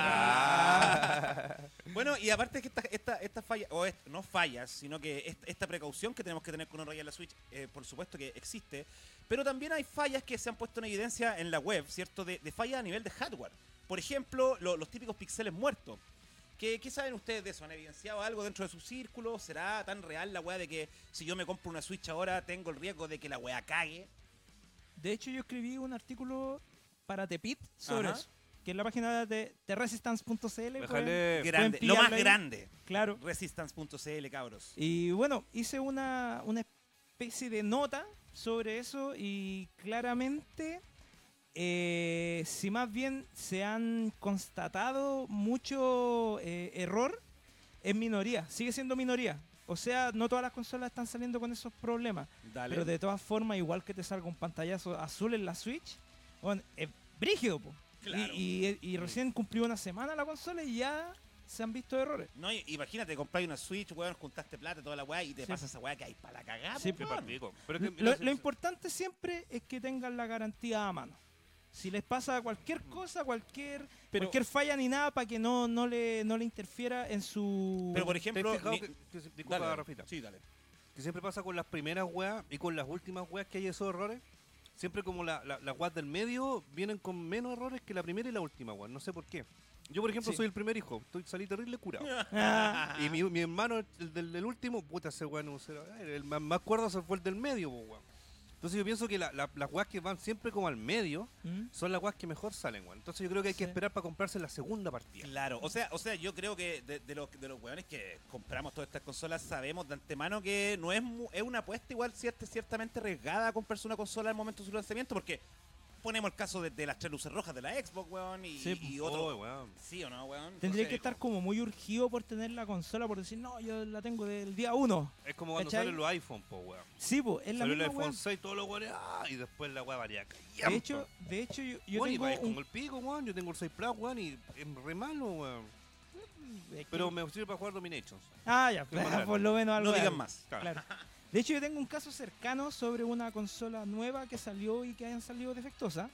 Ah. Bueno, y aparte que esta falla, no fallas, sino que esta precaución que tenemos que tener con uno rayar la Switch, por supuesto que existe, pero también hay fallas que se han puesto en evidencia en la web, ¿cierto? De fallas a nivel de hardware. Por ejemplo, los típicos píxeles muertos. ¿Qué saben ustedes de eso? ¿Han evidenciado algo dentro de su círculo? ¿Será tan real la weá de que si yo me compro una Switch ahora tengo el riesgo de que la weá cague? De hecho, yo escribí un artículo para Tepit sobre Ajá. eso, que es la página de resistance.cl. Déjale. Grande, lo pillarla más ahí. grande. Claro. Resistance.cl, cabros. Y bueno, hice una especie de nota sobre eso y claramente, si más bien se han constatado mucho error, es minoría, sigue siendo minoría. O sea, no todas las consolas están saliendo con esos problemas. Dale. Pero de todas formas, igual que te salga un pantallazo azul en la Switch, bueno, es brígido, po. Claro. Y recién cumplió una semana la consola y ya se han visto errores. No, imagínate, compráis una Switch, weón, juntaste plata, toda la weá, y te Sí. pasa esa weá que hay para la cagada, Sí, po, Qué weón. partido. Pero es que, Lo, mira, lo importante siempre es que tengan la garantía a mano. Si les pasa cualquier cosa, cualquier falla ni nada, para que no le interfiera en su... Pero por ¿te has ejemplo, fijado mi- que- disculpa, dale, Rafita. Sí, dale. Que siempre pasa con las primeras weas y con las últimas weas que hay esos errores. Siempre como las weas del medio vienen con menos errores que la primera y la última wea. No sé por qué. Yo, por ejemplo, Sí. soy el primer hijo. Salí terrible curado. Ah, Y mi hermano, el del último, puta, ese weón no sé, el más cuerdo se fue el del medio, po, weón. Entonces yo pienso que las weas que van siempre como al medio ¿Mm? son las weas que mejor salen, weón. Entonces yo creo que hay que Sí. esperar para comprarse la segunda partida. Claro, o sea, yo creo que de los weones que compramos todas estas consolas sabemos de antemano que no es es una apuesta igual ciertamente arriesgada a comprarse una consola al momento de su lanzamiento, porque ponemos el caso de las tres luces rojas de la Xbox, weón, y, Sí, y Oh, otro. weón. ¿Sí o no, weón? Tendría Entonces, que estar como muy urgido por tener la consola, por decir, no, yo la tengo del día 1. Es como cuando ¿Cachai? salen los iPhone, po, weón. Sí, pues, es la Salió el misma iPhone weá. 6, todos los weones, y después la wea valía De hecho, yo bueno, y tengo vais un... como el pico, weón. Yo tengo el 6 Plus, weón, y es re malo, weón. es que- Pero me sirve para jugar Dominations. Ah, ya, Qué bacán. por lo menos algo. no de digan algo. más. Claro. De hecho, yo tengo un caso cercano sobre una consola nueva que salió y que hayan salido defectuosa.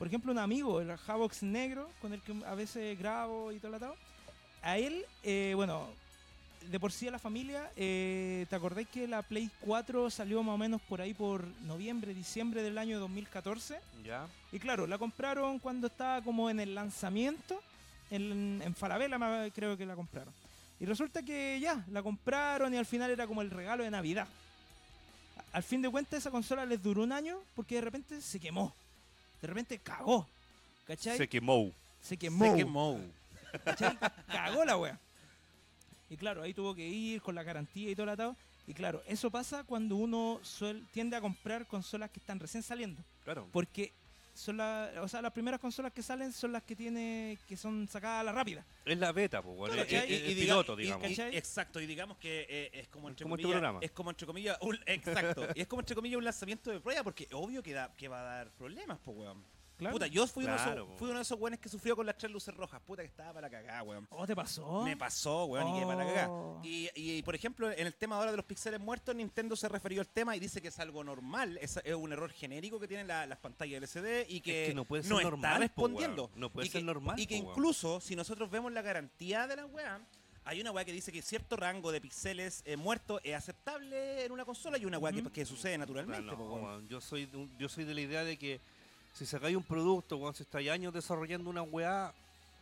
por ejemplo, un amigo, el Havox Negro, con el que a veces grabo y todo el atado, a él, bueno, de por sí a la familia, ¿te acordáis que la Play 4 salió más o menos por ahí por noviembre, diciembre del año 2014? ¿Ya? Y claro, la compraron cuando estaba como en el lanzamiento, en Falabella creo que la compraron. Y resulta que ya, la compraron y al final era como el regalo de Navidad. Al fin de cuentas esa consola les duró un año porque de repente se quemó. De repente cagó. ¿Cachai? Se quemó. Se quemó. Se quemó. ¿Cachai? Cagó la wea. Y claro, ahí tuvo que ir con la garantía y todo el atado. Y claro, eso pasa cuando uno tiende a comprar consolas que están recién saliendo. Claro. Porque son las primeras consolas que salen son las que son sacadas a la rápida. Es la beta, pues, bueno, Claro, el piloto, digamos. ¿cachai? Exacto, y digamos que es como entre Como este comillas, programa. es como entre comillas, exacto, y es como entre comillas un lanzamiento de prueba porque obvio que va a dar problemas, pues weón. Claro. Puta, yo fui, Claro, uno de esos weones que sufrió con las 3 luces rojas, puta que estaba para cagar, weón. ¿Oh, te pasó? Me pasó, weón, y quedé para cagar. Oh. Y por ejemplo, en el tema ahora de los píxeles muertos, Nintendo se refirió al tema y dice que es algo normal, es un error genérico que tienen las pantallas LCD y que, Es que no puede ser no normal, está po, respondiendo. weón. No puede Y ser que- normal, Y que po, weón. incluso, si nosotros vemos la garantía de la weá, hay una weá que dice que cierto rango de píxeles muertos es aceptable en una consola y una weá que sucede naturalmente. No, po, weón. weón, yo soy de la idea de que si sacáis un producto, weón, si estáis años desarrollando una weá,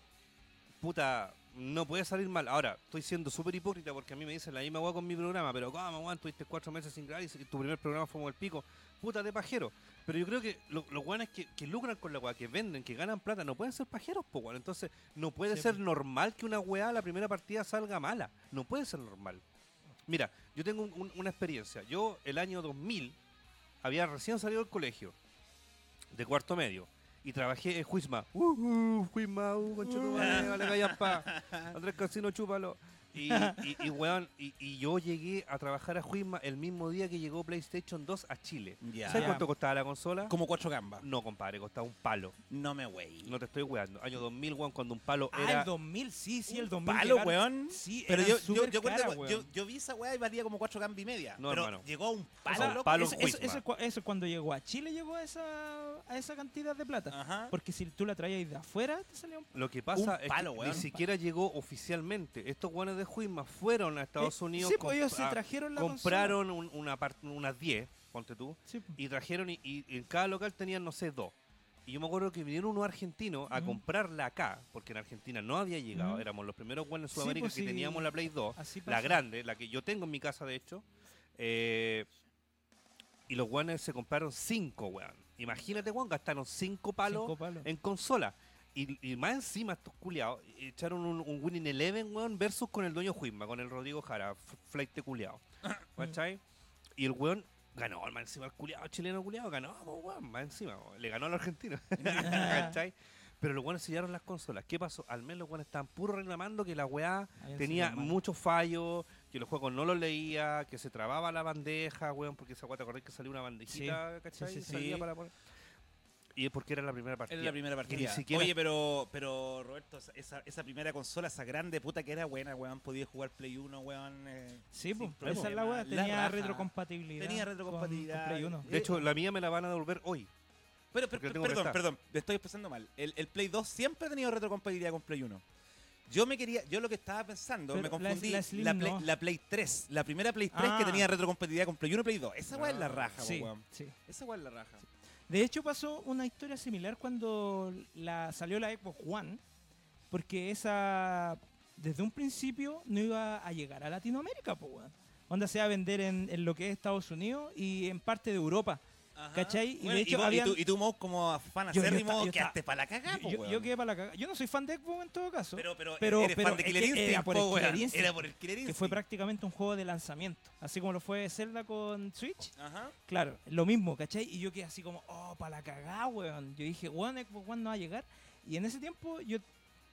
puta, no puede salir mal. Ahora, estoy siendo súper hipócrita porque a mí me dicen la misma weá con mi programa, pero ¿cómo, weón? Tuviste 4 meses sin grabar y tu primer programa fue como el pico. Puta de pajero. Pero yo creo que los weones que lucran con la weá, que venden, que ganan plata, no pueden ser pajeros, po, weón. Entonces, no puede Sí, ser po. normal que una weá la primera partida salga mala. No puede ser normal. Mira, yo tengo una experiencia. Yo, el año 2000, había recién salido del colegio, de cuarto medio, y trabajé en Juisma. Juisma, conchetumare, vale callampa. Andrés Casino, chúpalo. Weón, y yo llegué a trabajar a Juisma el mismo día que llegó PlayStation 2 a Chile. Ya. ¿Sabes Ya. cuánto costaba la consola? Como 4 gambas. No, compadre, costaba un palo. No me wey. No te estoy weando. Año 2000, weón, cuando un palo Ah, era... el 2000, sí, el Un 2000. palo, llegaron- weón. Sí, Pero eran yo súper acuerdo, caras, weón. yo vi esa weá y valía como 4 gambas y media. No, pero hermano. llegó a un O palo, sea, loco. palo eso, Juisma. eso cuando llegó a Chile llegó a esa cantidad de plata. Ajá. Porque si tú la traías de afuera, te salía un... Lo que pasa Un palo, es que weón. ni siquiera llegó oficialmente. Estos weones de Juisma fueron a Estados Unidos. Sí, pues ellos se trajeron la compraron unas 10, ponte tú, consola. Sí, pues. y trajeron y en cada local tenían, no sé, 2. Y yo me acuerdo que vinieron unos argentinos a Ujú. comprarla acá, porque en Argentina no había llegado. Ujú. Éramos los primeros weones en Sí, Sudamérica pues que sí. teníamos la Play 2, Así la pasa. grande, la que yo tengo en mi casa, de hecho. Y los weones se compraron 5, weón. Imagínate, weón, gastaron 5 palos 5 palos. en consola. Y más encima estos culiados echaron un Winning Eleven, weón, versus con el dueño Juisma, con el Rodrigo Jara, flight culiado. ¿Cachai? Y el weón ganó, más encima el culiado, chileno culiado, ganó, weón, más encima, weón, le ganó al argentino. ¿Cachai? Pero los weones sellaron las consolas. ¿Qué pasó? Al menos los weones estaban puro reclamando que la weá Habían tenía sellado mal. muchos fallos, que los juegos no los leía, que se trababa la bandeja, weón, porque esa weá, ¿te acordás que salió una bandejita, ¿cachai? sí, sí. Salía Sí. para poner. Y es porque era la primera partida. Era la primera Que partida. ni siquiera- Oye, pero Roberto, esa primera consola, esa grande puta que era buena, weón. Podía jugar Play 1, weón. Sí, sin pues. Esa es la problema. weá. Tenía raja. retrocompatibilidad. Tenía con retrocompatibilidad. Play 1. De hecho, la mía me la van a devolver hoy. Pero, porque la tengo prestada. perdón, me estoy expresando mal. El Play 2 siempre ha tenido retrocompatibilidad con Play 1. Yo lo que estaba pensando, Pero me confundí, la Slim Play, no. la Play 3, la primera Play 3 que Ah. tenía retrocompatibilidad con Play 1 y Play 2. Esa weá es la raja, Sí, weón. sí. Esa weá es la raja. De hecho, pasó una historia similar cuando salió la Xbox One, porque esa desde un principio no iba a llegar a Latinoamérica, pues, weón. Onda se iba a vender en lo que es Estados Unidos y en parte de Europa. Ajá. ¿Cachai? Y Bueno, de hecho vos- habían- tú como fan Yo acérrimo estaba- quedaste para la cagada, po, Yo weón. quedé para la cagada. Yo no soy fan de Xbox en todo caso, Pero eres pero fan de es Killer que Instinct, era por el po, weón. Killer Instinct, Era por el Killer que Instinct. fue prácticamente un juego de lanzamiento. Así como lo fue Zelda con Switch. Ajá. Claro, lo mismo, ¿cachai? Y yo quedé así como, oh, para la cagada, weón. Yo dije, weón, Xbox One no va a llegar. Y en ese tiempo yo,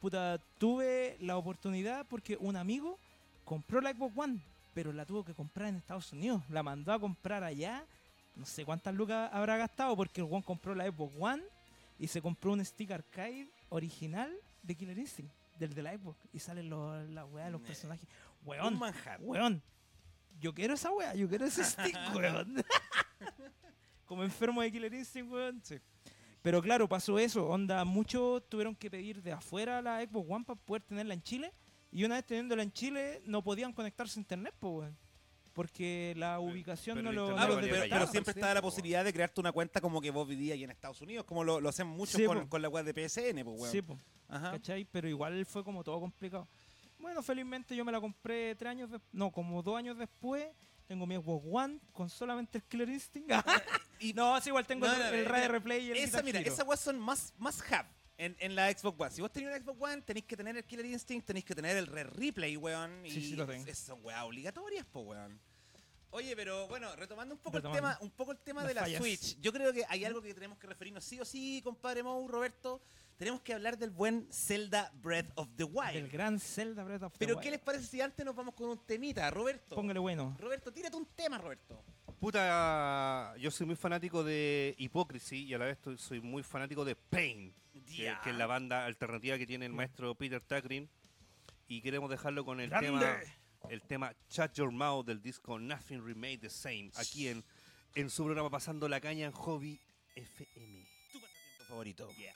tuve la oportunidad porque un amigo compró la Xbox One, pero la tuvo que comprar en Estados Unidos. La mandó a comprar allá. No sé cuántas lucas habrá gastado porque el weón compró la Xbox One y se compró un stick arcade original de Killer Instinct, del de la Xbox. Y salen la weá, los Ne. personajes. Un Weón, manjar. weón. Yo quiero esa weá, yo quiero ese stick, weón. Como enfermo de Killer Instinct, weón. Sí. Pero claro, pasó eso, onda, muchos tuvieron que pedir de afuera la Xbox One para poder tenerla en Chile, y una vez teniéndola en Chile no podían conectarse a internet, pues, weón. Porque la ubicación pero no el lo, internet no lo valía pero, detectaba, pero siempre ¿sí? estaba la posibilidad de crearte una cuenta como que vos vivías ahí en Estados Unidos, como lo hacen muchos Sí, con, po. con la web de PSN, pues, weón. Sí, po, Ajá. ¿cachai? Pero igual fue como todo complicado. Bueno, felizmente yo me la compré 3 años después, no, como 2 años después. Tengo mi Xbox One con solamente el Killer Instinct. Y No, sí, igual tengo No, el, no, el mira, Radio Replay y el esa, Guitar mira, Hero. esas weas son más hub en la Xbox One. Si vos tenés una Xbox One, tenéis que tener el Killer Instinct, tenéis que tener el Red Replay, weón. Sí, sí, lo tengo. Son weas obligatorias, po, weón. Oye, pero bueno, retomando un poco Retomando. el tema Las de la fallas. Switch. Yo creo que hay algo que tenemos que referirnos sí o sí, compadre Mou, Roberto. Tenemos que hablar del buen Zelda Breath of the Del Wild. gran Zelda Breath of the Pero Wild. ¿qué les parece si antes nos vamos con un temita, Roberto? Póngale bueno. Roberto, tírate un tema, Roberto. Puta, yo soy muy fanático de Hypocrisy y a la vez soy muy fanático de Pain, Ya. que es la banda alternativa que tiene el maestro Peter Tägtgren. Y queremos dejarlo con el ¡Grande! tema Shut Your Mouth del disco Nothing Remained the Same, aquí en su programa Pasando la Caña en Hobby FM. Tu pasatiempo favorito. Yeah.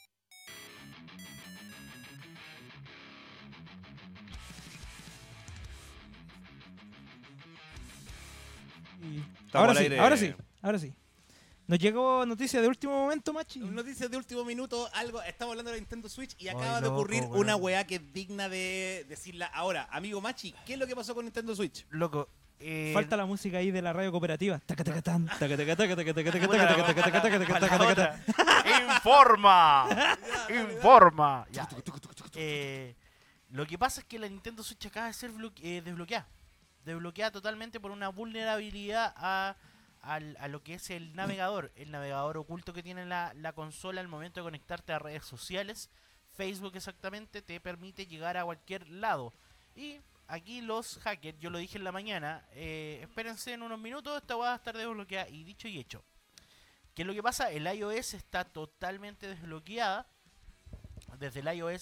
Y- Estamos Ahora al sí, aire. ahora sí. Nos llegó noticia de último momento, Machi. Noticias de último minuto, algo, estamos hablando de la Nintendo Switch y Ay, acaba de loco, ocurrir weón. una weá que es digna de decirla ahora. Amigo Machi, ¿qué es lo que pasó con Nintendo Switch? Loco, Falta la música ahí de la radio cooperativa. Taca, taca, tan, taca, taca, taca, taca, taca, taca, Puta, taca, taca, taca, taca, taca, para la taca, taca, otra. taca. ¡Informa! ¡Informa! Ya. Lo que pasa es que la Nintendo Switch acaba de ser desbloqueada. Desbloqueada totalmente por una vulnerabilidad a lo que es el navegador oculto que tiene la consola al momento de conectarte a redes sociales. Facebook exactamente te permite llegar a cualquier lado. Y aquí los hackers, yo lo dije en la mañana, espérense en unos minutos, esta va a estar desbloqueada. Y dicho y hecho. ¿Qué es lo que pasa? El iOS está totalmente desbloqueada. Desde el iOS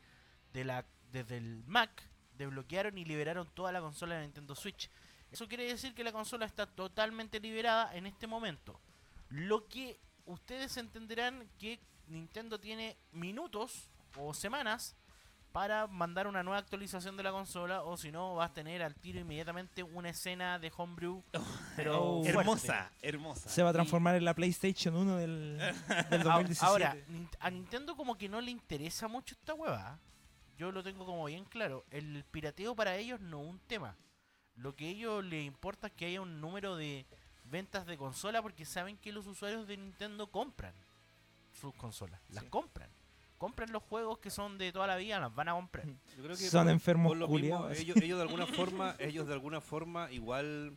desde el Mac, desbloquearon y liberaron toda la consola de Nintendo Switch. Eso quiere decir que la consola está totalmente liberada en este momento. Lo que ustedes entenderán que Nintendo tiene minutos o semanas para mandar una nueva actualización de la consola, o si no vas a tener al tiro inmediatamente una escena de homebrew, pero Oh. fuerte. Hermosa, hermosa. Se va a transformar en la PlayStation 1 del 2017. Ahora, a Nintendo como que no le interesa mucho esta hueva. Yo lo tengo como bien claro. El pirateo para ellos no es un tema. Lo que a ellos les importa es que haya un número de ventas de consola, porque saben que los usuarios de Nintendo compran sus consolas. Las Sí. compran. Compran los juegos que son de toda la vida, las van a comprar. Yo creo Son enfermos por lo mismo, culiados. ellos de alguna forma igual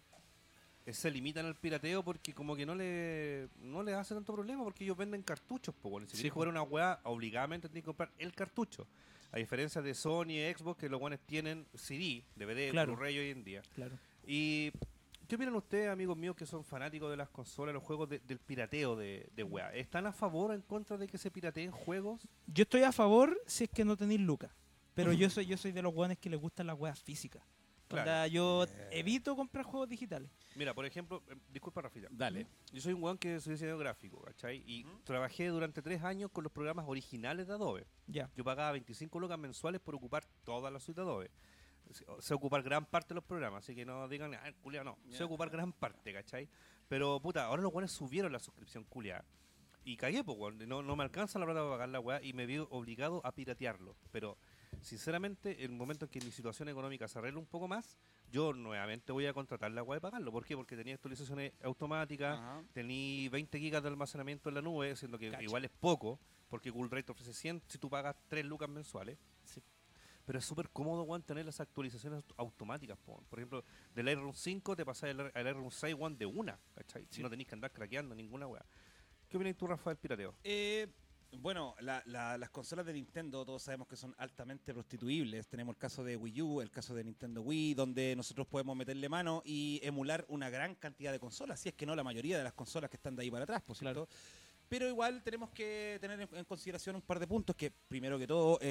se limitan al pirateo porque como que no le hace tanto problema porque ellos venden cartuchos, pues bueno, si quieres jugar una weá, obligadamente tienes que comprar el cartucho. A diferencia de Sony y Xbox, que los guanes tienen CD, DVD, Claro. Blu-ray hoy en día. Claro. Y ¿qué opinan ustedes, amigos míos, que son fanáticos de las consolas, los juegos del pirateo de weá? ¿Están a favor o en contra de que se pirateen juegos? Yo estoy a favor si es que no tenéis lucas. Pero yo soy de los weones que les gustan las weas físicas. Claro. Onda, yo evito comprar juegos digitales. Mira, por ejemplo, disculpa Rafita. Dale. Yo soy un weón que soy diseñador gráfico, ¿cachai? Y trabajé durante 3 años con los programas originales de Adobe. Ya. Yo pagaba 25 lucas mensuales por ocupar toda la suite de Adobe. Sé ocupar gran parte de los programas, así que no digan, culiao, no. Sé ocupar gran parte, ¿cachai? Pero, puta, ahora los weones subieron la suscripción culiada. Y cagué, pues, weón. No me alcanza la plata para pagar la weá y me vi obligado a piratearlo. Pero, sinceramente, en el momento en que mi situación económica se arregle un poco más, yo nuevamente voy a contratar la weá y pagarlo. ¿Por qué? Porque tenía actualizaciones automáticas, Ajá. tenía 20 gigas de almacenamiento en la nube, siendo que Cacha. igual es poco, porque Google Drive te ofrece 100 si tú pagas 3 lucas mensuales. Sí. Pero es súper cómodo, weón, tener las actualizaciones automáticas, po. Por ejemplo, del Lightroom 5 te pasás al Lightroom 6, weón, de una, ¿cachai? Sí. No tenéis que andar craqueando ninguna weá. ¿Qué opinas tú, Rafa, del pirateo? Bueno, las consolas de Nintendo todos sabemos que son altamente prostituibles. Tenemos el caso de Wii U, el caso de Nintendo Wii, donde nosotros podemos meterle mano y emular una gran cantidad de consolas, si es que no la mayoría de las consolas que están de ahí para atrás, por cierto. Pero igual tenemos que tener en consideración un par de puntos que, primero que todo,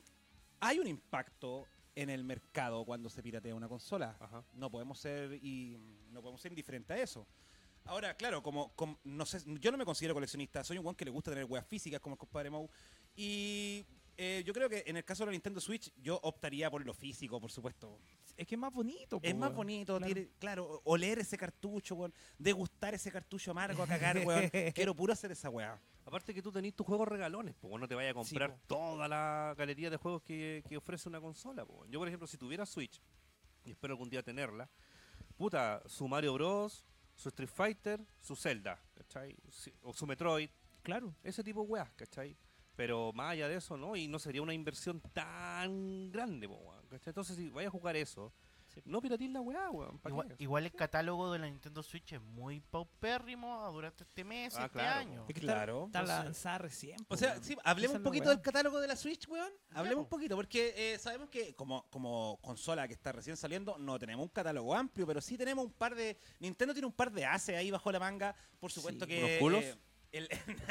hay un impacto en el mercado cuando se piratea una consola. Ajá. No podemos ser indiferentes a eso. Ahora, claro, no sé, yo no me considero coleccionista, soy un weón que le gusta tener weas físicas como el compadre Mau. Y yo creo que en el caso de la Nintendo Switch, yo optaría por lo físico, por supuesto. Es que es más bonito, po, Es más weón. bonito, Claro. claro, oler ese cartucho, weón, degustar ese cartucho amargo a cagar, weón. Quiero puro hacer esa weá. Aparte que tú tenés tus juegos regalones, pues no te vayas a comprar po. toda la galería de juegos que ofrece una consola. Po. Yo, por ejemplo, si tuviera Switch, y espero algún día tenerla, puta, su Mario Bros, su Street Fighter, su Zelda, ¿cachai? O su Metroid, Claro. ese tipo de weas, ¿cachai? Pero más allá de eso, ¿no? Y no sería una inversión tan grande, po, weón, ¿cachai? Entonces, si vayas a jugar eso, no piratees la weá, weón. ¿pa' Igual, qué? igual el catálogo de la Nintendo Switch es muy paupérrimo durante este mes, Ah, este claro, año. Es que Claro. está Entonces- lanzada recién. po, O sea, weón. sí, hablemos Esa un es la poquito weá. del catálogo de la Switch, weón. Hablemos po. un poquito, porque sabemos que como consola que está recién saliendo, no tenemos un catálogo amplio, pero sí tenemos un par de... Nintendo tiene un par de ases ahí bajo la manga. Por supuesto Sí. que... ¿Unos culos? El,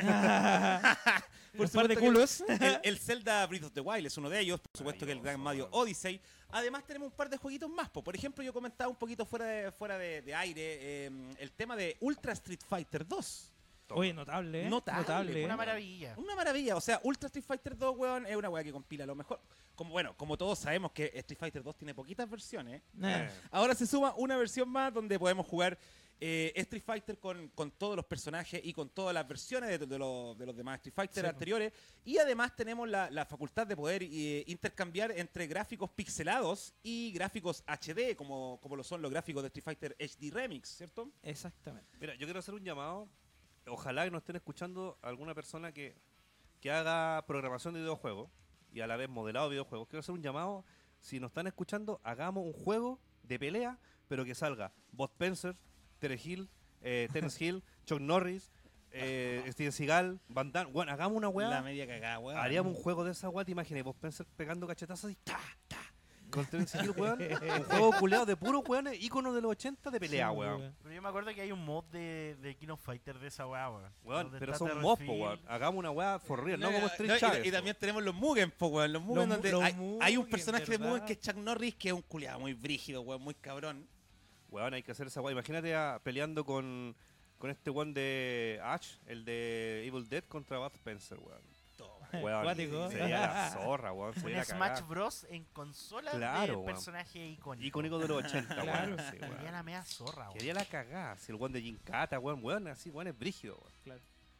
Un par de supuesto que culos. el Zelda Breath of the Wild es uno de ellos, por supuesto que el Gran Mario Maravilloso, Odyssey. Además tenemos un par de jueguitos más. Por ejemplo, yo comentaba un poquito fuera de aire el tema de Ultra Street Fighter 2. Toma. Oye, notable, ¿eh? Notable, Una weón. maravilla. Una maravilla, o sea, Ultra Street Fighter 2, weón, es una weá que compila lo mejor. Como todos sabemos que Street Fighter 2 tiene poquitas versiones, ahora se suma una versión más donde podemos jugar Street Fighter con todos los personajes y con todas las versiones de los demás Street Fighter Sí, anteriores. Y además tenemos la facultad de poder intercambiar entre gráficos pixelados y gráficos HD, como lo son los gráficos de Street Fighter HD Remix, ¿cierto? Exactamente. Mira, yo quiero hacer un llamado. Ojalá que nos estén escuchando alguna persona que haga programación de videojuegos y a la vez modelado de videojuegos. Quiero hacer un llamado. Si nos están escuchando, hagamos un juego de pelea, pero que salga Bud Spencer, Terence Hill, Chuck Norris, Steven Seagal, Van Damme. Bueno, hagamos una La weá. media cagada, weón. Haríamos un juego de esa weá, te imaginas, Bud Spencer pegando cachetazos y ta, ta. Con Terence Hill, weón. Un juego culeado de puros weones, íconos de los 80 de pelea, Sí, weón. Pero yo me acuerdo que hay un mod de King of Fighter de esa weá, weón. Weón, Donde pero está son Terence mobs, po, Hill. weón. Hagamos una weá for real, no, No, como no, Street y- Challenge. y también tenemos los Mugen, po, weón. Los Mugen Los donde Mu- los hay un Mugen, personaje de Mugen ¿verdad? que es Chuck Norris, que es un culiado muy brígido, weón, muy cabrón. Weón, hay que hacer esa weá. Imagínate peleando con este weón de Ash, el de Evil Dead contra Bud Spencer, weón. Toma. Weón, Cuático. sería la zorra, weón. Un Sería la Smash cagada. Bros. En consola Claro, de weón. personaje icónico. Icónico de los 80, Claro. weón. Sí, Sería weón. la mea zorra, weón. Quería la cagada. Si el weón de Jinkata, weón, así, weón, es brígido, weón.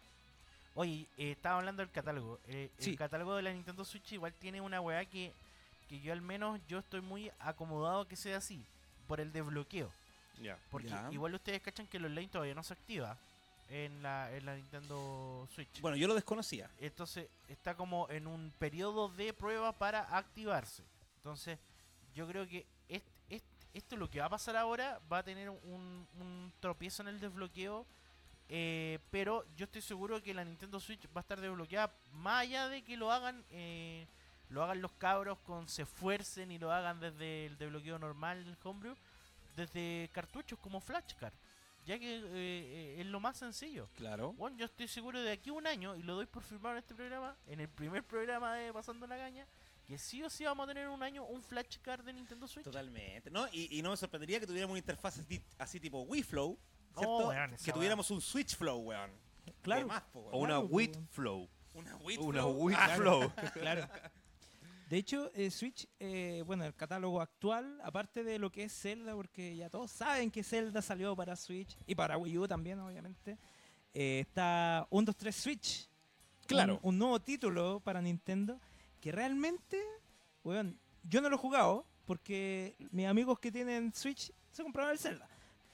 Oye, estaba hablando del catálogo. Sí. El catálogo de la Nintendo Switch igual tiene una weá que yo al menos yo estoy muy acomodado que sea así. Por el desbloqueo. Ya. Porque Ya. igual ustedes cachan que el online todavía no se activa en la Nintendo Switch. Bueno, yo lo desconocía. Entonces está como en un periodo de prueba para activarse. Entonces yo creo que esto lo que va a pasar ahora va a tener un tropiezo en el desbloqueo. Pero yo estoy seguro que la Nintendo Switch va a estar desbloqueada más allá de que lo hagan los cabros se esfuercen y lo hagan desde el desbloqueo normal del homebrew, desde cartuchos como flashcard, ya que es lo más sencillo. Claro. Bueno, yo estoy seguro de aquí a un año, y lo doy por firmado en este programa, en el primer programa de Pasando la Caña, que sí o sí vamos a tener un año un flashcard de Nintendo Switch. Totalmente. ¿No? Y no me sorprendería que tuviéramos una interfaz así tipo Wii Flow, Oh, ¿cierto? weón, esa Que tuviéramos un Switch Flow, weón. Claro. De más, po, O weón. una Claro, Wheat weón. Flow. Una Wii Una Flow. Wheat Ah, Flow. Claro. De hecho, Switch, bueno, el catálogo actual, aparte de lo que es Zelda, porque ya todos saben que Zelda salió para Switch y para Wii U también, obviamente, está 1, 2, 3 Switch. Claro. Un nuevo título para Nintendo que realmente, weón, yo no lo he jugado porque mis amigos que tienen Switch se compraron el Zelda.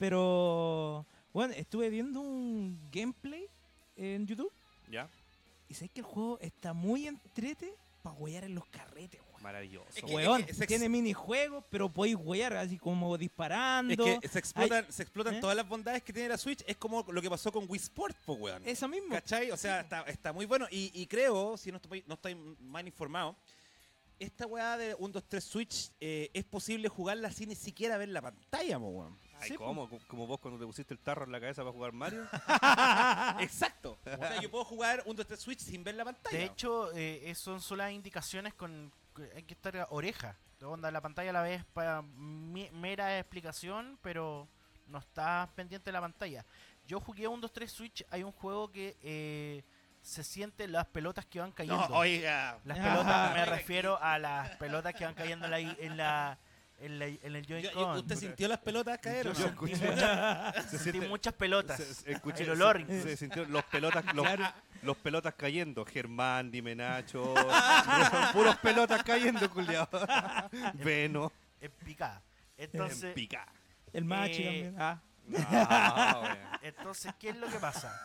Pero, bueno, estuve viendo un gameplay en YouTube Ya. y sé que el juego está muy entrete para huear en los carretes, weón. Maravilloso. Es que- Weón, se tiene minijuegos, pero podéis huear así como disparando. Es que se explotan ¿eh? todas las bondades que tiene la Switch. Es como lo que pasó con Wii Sport, po, weón. Eso mismo. ¿Cachai? O sea, está muy bueno. Y creo, si no estoy mal informado, esta weá de 1, 2, 3 Switch es posible jugarla sin ni siquiera ver la pantalla, po, weón. Ay, Sí, ¿cómo? Como vos cuando te pusiste el tarro en la cabeza para jugar Mario. Exacto. O sea, yo puedo jugar 1, 2, 3 Switch sin ver la pantalla. De hecho, son solo las indicaciones hay que estar oreja. Onda, la pantalla la ves para mera explicación, pero no estás pendiente de la pantalla. yo jugué 1, 2, 3 Switch. Hay un juego que se sienten las pelotas que van No, cayendo. oiga. Las Ah. pelotas, me Oiga, refiero a las pelotas que van cayendo en el Joy-Con. ¿Usted sintió las pelotas caer o Yo no? sentí, Se sentí siente- muchas pelotas. escuché, El olor. se sintió los pelotas cayendo. Germán, Dime Nacho. Puros pelotas cayendo, culiao. Veno. En picada. Entonces, En pica. El machi también. Ah. entonces, ¿qué es lo que pasa?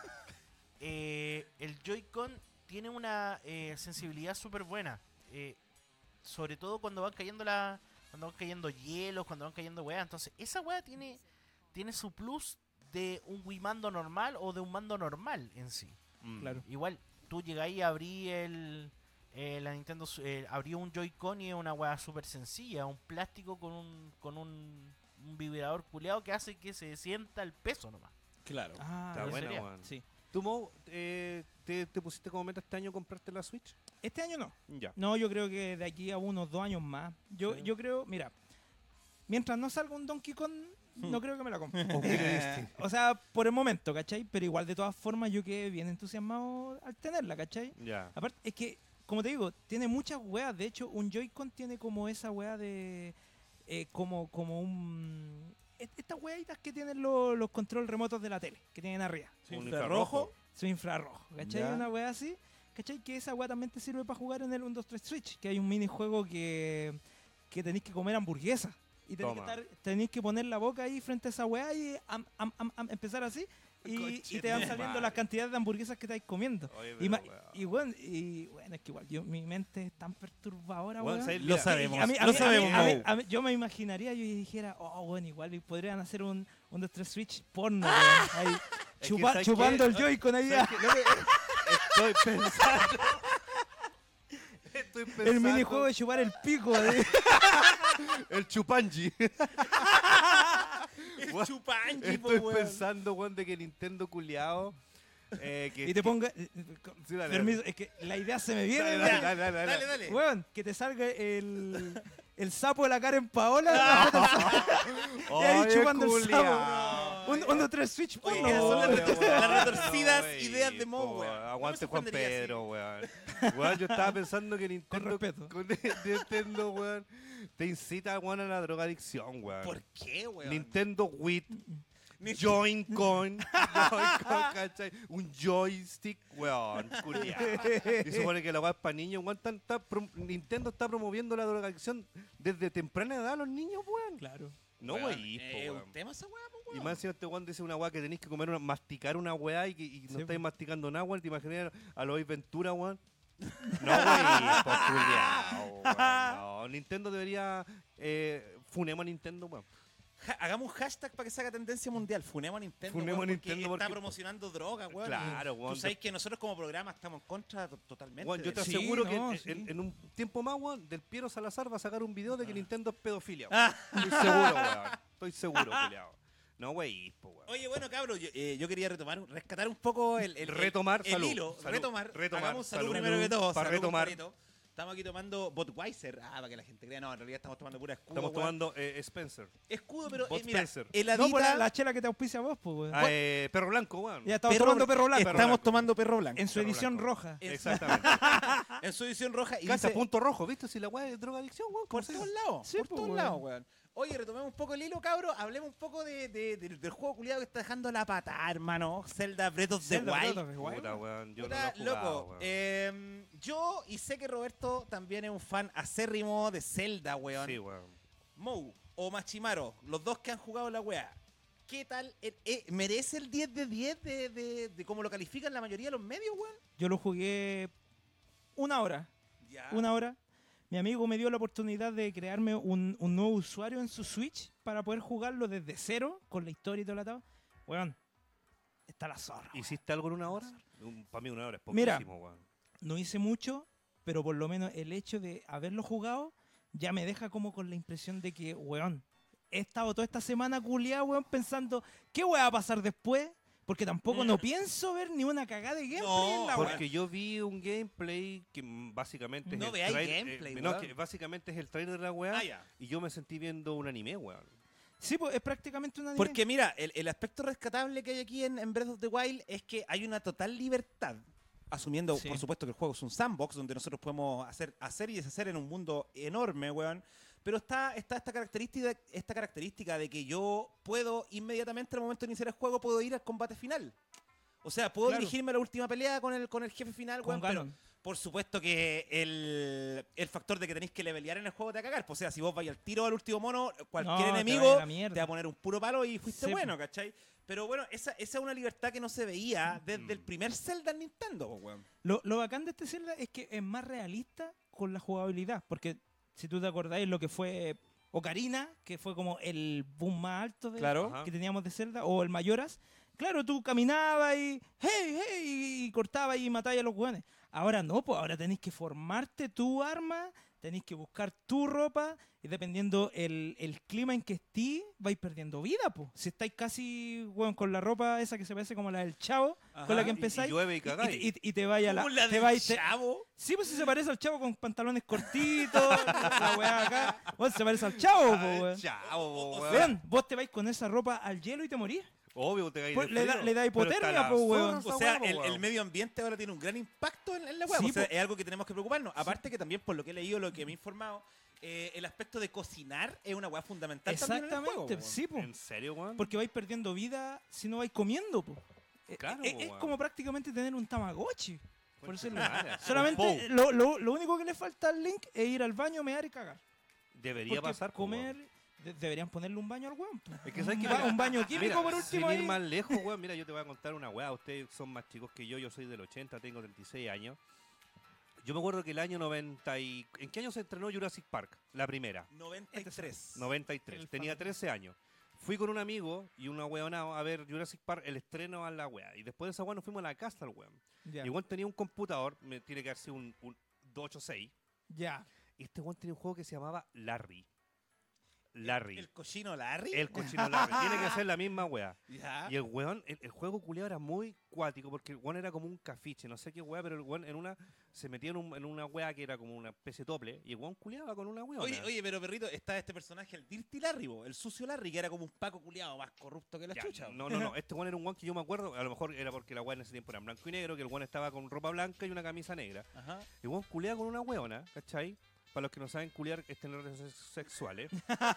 El Joy-Con tiene una sensibilidad súper buena. Sobre todo cuando van cayendo cuando van cayendo hielos, cuando van cayendo weas. Entonces, esa wea tiene su plus de un Wii mando normal o de un mando normal en sí. Claro. Igual, tú llegáis y abrí la Nintendo, abrí un Joy-Con y es una weá súper sencilla, un plástico con un vibrador culeado que hace que se sienta el peso nomás. Claro. Ah, Está eso buena, sería. weón. Sí. ¿Tú, Mo, te pusiste como meta este año comprarte la Switch? Este año no. Ya. No, yo creo que de aquí a unos 2 años más. Yo creo, mira, mientras no salga un Donkey Kong, no creo que me la compre. O sea, por el momento, ¿cachai? Pero igual, de todas formas, yo quedé bien entusiasmado al tenerla, ¿cachai? Ya. Aparte, es que, como te digo, tiene muchas weas. De hecho, un Joy-Con tiene como esa wea de... como un... Estas weitas que tienen los control remotos de la tele, que tienen arriba. Sí, Un infrarrojo. Su infrarrojo, ¿cachai? Ya. Una wea así. ¿Cachai? Que esa wea también te sirve para jugar en el 1, 2, 3 Switch. Que hay un minijuego que tenéis que comer hamburguesa. Y Toma. tenéis que poner la boca ahí frente a esa wea y empezar así. Y te van saliendo Conchetumare. las cantidades de hamburguesas que estáis comiendo. Oye, Y, pero, bueno, es que igual, mi mente es tan perturbadora, Weón, weón. ¿sabes? Lo Mira, sabemos. A Lo sabemos, Mo. yo me imaginaría, yo dijera, oh, bueno, igual y podrían hacer un 2, 3 Switch porno, weón, ahí, Es que, ¿sabes chupando qué? el Joy-Con ahí. ¿Sabes qué? No, estoy pensando. Estoy pensando. El minijuego de chupar el pico. ahí. El chupanji. Weón, Chupanqui, po, Estoy weón. pensando, weón, de que Nintendo culiao. Y te ponga... Sí, dale, permiso, es que la idea se me viene. Dale, weón. Dale, dale. Weón, que te salga el sapo de la Karen Paola. Y ahí Oye, chupando el culiao. sapo. Un 2, 3 Switch Oye, porno. esas son las Oye, weón, las retorcidas oye, ideas de Mo, po, weón. Aguante No me Juan sorprendería Pedro, weón. Weón, yo estaba pensando que Nintendo, respeto. Nintendo, weón, te incita, weón, a la drogadicción, weón. ¿Por qué, weón? Nintendo Wii, Ni- Joy-Con, ¿cachai? Un joystick, weón, culiao. Y supone que la weá es para niños, weón. Nintendo está promoviendo la drogadicción desde temprana edad a los niños, weón. Claro. No, Weón, wey, ¿es un tema esa weá, po, y weón? más encima este weón dice una weá que tenéis que comer masticar una weá y no Sí, estáis po. masticando nada, weón. Te imaginas a los Ventura, weón. No, wey, por culiao, weón. No, Nintendo debería. Funemos a Nintendo, weón. Hagamos un hashtag para que se haga tendencia mundial. Funemos a Nintendo. Funemos weón, a porque Nintendo está porque- promocionando droga, weón. Claro, y weón. Tú sabes que nosotros como programa estamos en contra totalmente. Weón, yo te de eso. Sí, aseguro que no, en, sí. en un tiempo más, weón, Del Piero Salazar va a sacar un video de que Nintendo es pedofilia, weón. Ah. Estoy seguro, weón. Estoy seguro, culiao. No, wey, po, weón. Oye, bueno, cabrón, yo quería rescatar un poco el Retomar, el salud, hilo. salud, retomar. Hagamos salud, salud. primero que todo. Para salud, retomar. compadrito. Estamos aquí tomando Budweiser. Para que la gente crea. No, en realidad estamos tomando pura escudo. Estamos weón. tomando Spencer. Escudo, pero Bud mira, Spencer. heladita. No, pues la chela que te auspicia a vos, pues, weón. Perro Blanco, weón. Ya estamos tomando perro blanco. Estamos blanco. tomando perro blanco. En su Perro edición blanco. roja. Exactamente. En su edición roja. Y Casa dice, punto rojo, ¿viste? Si la weá es drogadicción, weón. ¿cómo por se todos llama? lados. Sí, por po, todos weón. lados, weón. Oye, retomemos un poco el hilo, cabro. Hablemos un poco del juego culiado que está dejando la patada, hermano. Zelda Breath of the Zelda Wild. Breath of the Wild. Puta, weón. Yo Puta, no lo he jugado, loco, weón. yo y sé que Roberto también es un fan acérrimo de Zelda, weón. Sí, weón. Mou o Machimaro, los dos que han jugado la weá. ¿Qué tal? ¿Merece el 10 de 10 de cómo lo califican la mayoría de los medios, weón? Yo lo jugué 1 hora. Ya. 1 hora. Mi amigo me dio la oportunidad de crearme un nuevo usuario en su Switch para poder jugarlo desde cero, con la historia y todo la Weón, está la zorra. weón. ¿Hiciste algo en 1 hora? Para mí 1 hora es Mira. poquísimo, weón. No hice mucho, pero por lo menos el hecho de haberlo jugado ya me deja como con la impresión de que, weón, he estado toda esta semana culiado, weón, pensando, ¿qué weón va a pasar después? Porque tampoco no pienso ver ni una cagada de gameplay No, en la Porque weón. yo vi un gameplay que básicamente es No el veáis trailer- gameplay, no, weón. que básicamente es el trailer de la weá. Ah, ya. Y yo me sentí viendo un anime, weón. Sí, pues es prácticamente un anime. Porque mira, el aspecto rescatable que hay aquí en Breath of the Wild es que hay una total libertad, asumiendo, Sí. por supuesto, que el juego es un sandbox donde nosotros podemos hacer y deshacer en un mundo enorme, weón. Pero está esta característica de que yo puedo inmediatamente al momento de iniciar el juego, puedo ir al combate final. O sea, puedo Claro. dirigirme a la última pelea con el jefe final, Con weón, pero Ganon. por supuesto que el factor de que tenéis que levelear en el juego te va a cagar. Pues, o sea, si vos vais al tiro al último mono, cualquier No, te enemigo vaya a la te mierda. va a poner un puro palo y fuiste Sí, bueno, ¿cachai? Pero bueno, esa es una libertad que no se veía desde el primer Zelda en Nintendo, po, weón. Lo bacán de este Zelda es que es más realista con la jugabilidad. Porque si tú te acordáis lo que fue Ocarina, que fue como el boom más alto Claro. Ajá. que teníamos de Zelda, o el Mayoras, claro, tú caminabas y hey, hey, y cortabas y matabas a los hueones. Ahora no, pues ahora tenéis que formarte tu arma, tenéis que buscar tu ropa, y dependiendo el clima en que estés, vais perdiendo vida, pues. Si estáis casi, weón, con la ropa esa que se parece como la del Chavo, con la que Ajá. empezáis, Y llueve y cagáis. y te vaya la... Como la te del vais- Chavo. Sí, pues si se parece al Chavo con pantalones cortitos, la weá acá. Bueno, se parece al Chavo, pues, weón. Chao, weón. Vean, vos te vais con esa ropa al hielo y te morís. Obvio, te caes Pues de le da- frío. le da Pero está hipotermia, la po, weón. zorra esa O sea, weá, po, el weón. medio ambiente ahora tiene un gran impacto en la web. Sí, O sea, po. es algo que tenemos que preocuparnos. Aparte que también, por lo que he leído, lo que me he informado, el aspecto de cocinar es una weá fundamental también en el juego. Exactamente, po. sí, po. ¿En serio, weón? Porque vais perdiendo vida si no vais comiendo, po. Claro, Es weón. como prácticamente tener un Tamagotchi. Por Concha decirlo. de madre, así, un Solamente pou. lo único que le falta al Link es ir al baño, mear y cagar. Debería Porque pasar, po, comer... weón. deberían ponerle un baño al weón, po. Es que sabes que Un baño químico por último sin ir ahí. más lejos, weón, mira, yo te voy a contar una weá. Ustedes son más chicos que yo soy del 80, tengo 36 años. Yo me acuerdo que el año 90 y... ¿En qué año se estrenó Jurassic Park? La primera. 93. 93. El Tenía fan. 13 años. Fui con un amigo y una weonao a ver Jurassic Park, el estreno a la wea. Y después de esa wea nos fuimos a la casa al weón. Ya. Igual tenía un computador, me tiene que haber sido un 286. Ya. Y este weón tenía un juego que se llamaba Larry. Larry. ¿El cochino Larry? El cochino Larry. Tiene que ser la misma wea. Ya. Y el weón, el juego culiado era muy cuático porque el weón era como un cafiche, no sé qué wea, pero el weón se metía en una wea que era como una especie de tople y el weón culiaba con una weona. Oye, pero perrito, está este personaje, el Dirty Larry, el sucio Larry, que era como un Paco culiado más corrupto que la Ya, chucha. no, este weón era un weón que yo me acuerdo, a lo mejor era porque la weá en ese tiempo era en blanco y negro, que el weón estaba con ropa blanca y una camisa negra. Ajá. El weón culeaba con una weona, ¿cachai? Para los que no saben, culiar es tener relaciones sexuales.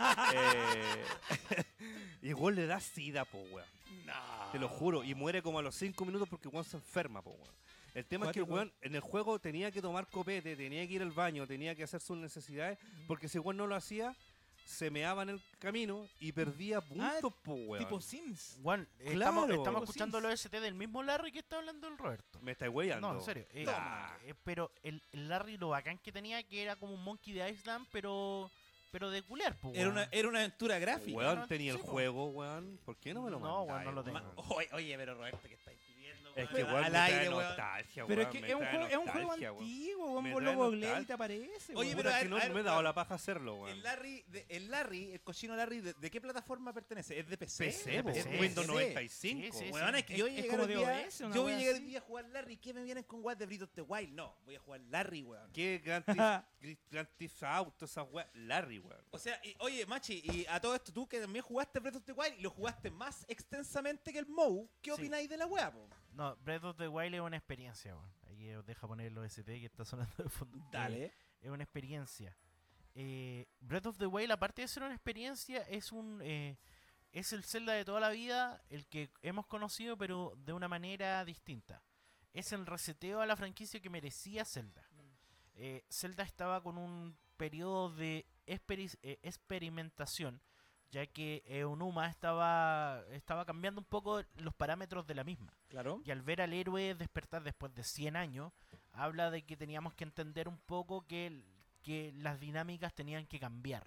Y el weón le da sida, po, weón. No. Te lo juro. Y muere como a los 5 minutos porque el weón se enferma, po, weón. El tema es que el Cuático. weón en el juego tenía que tomar copete, tenía que ir al baño, tenía que hacer sus necesidades, porque si el weón no lo hacía, se meaba en el camino y perdía puntos, po, weón. Tipo Sims. Juan, Claro. estamos Tipo escuchando Sims. los ST del mismo Larry que está hablando el Roberto. Me estáis weyando. No, en serio. Toma. Pero el Larry lo bacán que tenía que era como un Monkey de Island, pero de culiar, pues. Era una aventura gráfica. Weón, tenía el Sí, po. juego, weón. ¿Por qué no me lo No, mandáis, weón, no lo tengo. Oye, pero Roberto, ¿qué estáis pidiendo? Es weón? que weón, al me trae aire, weón. nostalgia, Pero es weón, que me es un trae juego, nostalgia, weón. antiguo, weón. Me Vos trae lo googleás y nostalgia. te aparece, Oye, weón. pero Puta, a que ver, no a ver, me he dado weón. la paja hacerlo, weón. El Larry, el cochino Larry, ¿de qué plataforma pertenece? ¿Es de PC? PC, po, PC, es Windows PC. 95. Sí, sí, Weón, es que Es- yo voy a es llegar como hoy de día, OS, una yo voy a wea llegar así. hoy día a jugar Larry. ¿Qué me vienen con weas de Breath of the Wild? No, voy a jugar Larry, weón. ¿Qué Grand Theft Auto, esa weá? Larry, weón. O sea, oye, Machi, y a todo esto, tú que también jugaste Breath of the Wild y lo jugaste más extensamente que el Mou, ¿qué Sí. opináis de la wea, po? No, Breath of the Wild es una experiencia, weón. Aquí os deja poner los ST que está sonando de fondo. Es una experiencia. Breath of the Wild, aparte de ser una experiencia, es el Zelda de toda la vida, el que hemos conocido, pero de una manera distinta. Es el reseteo a la franquicia que merecía Zelda. Zelda estaba con un periodo de experimentación, ya que Onuma estaba cambiando un poco los parámetros de la misma. Claro. Y al ver al héroe despertar después de 100 años, habla de que teníamos que entender un poco que las dinámicas tenían que cambiar.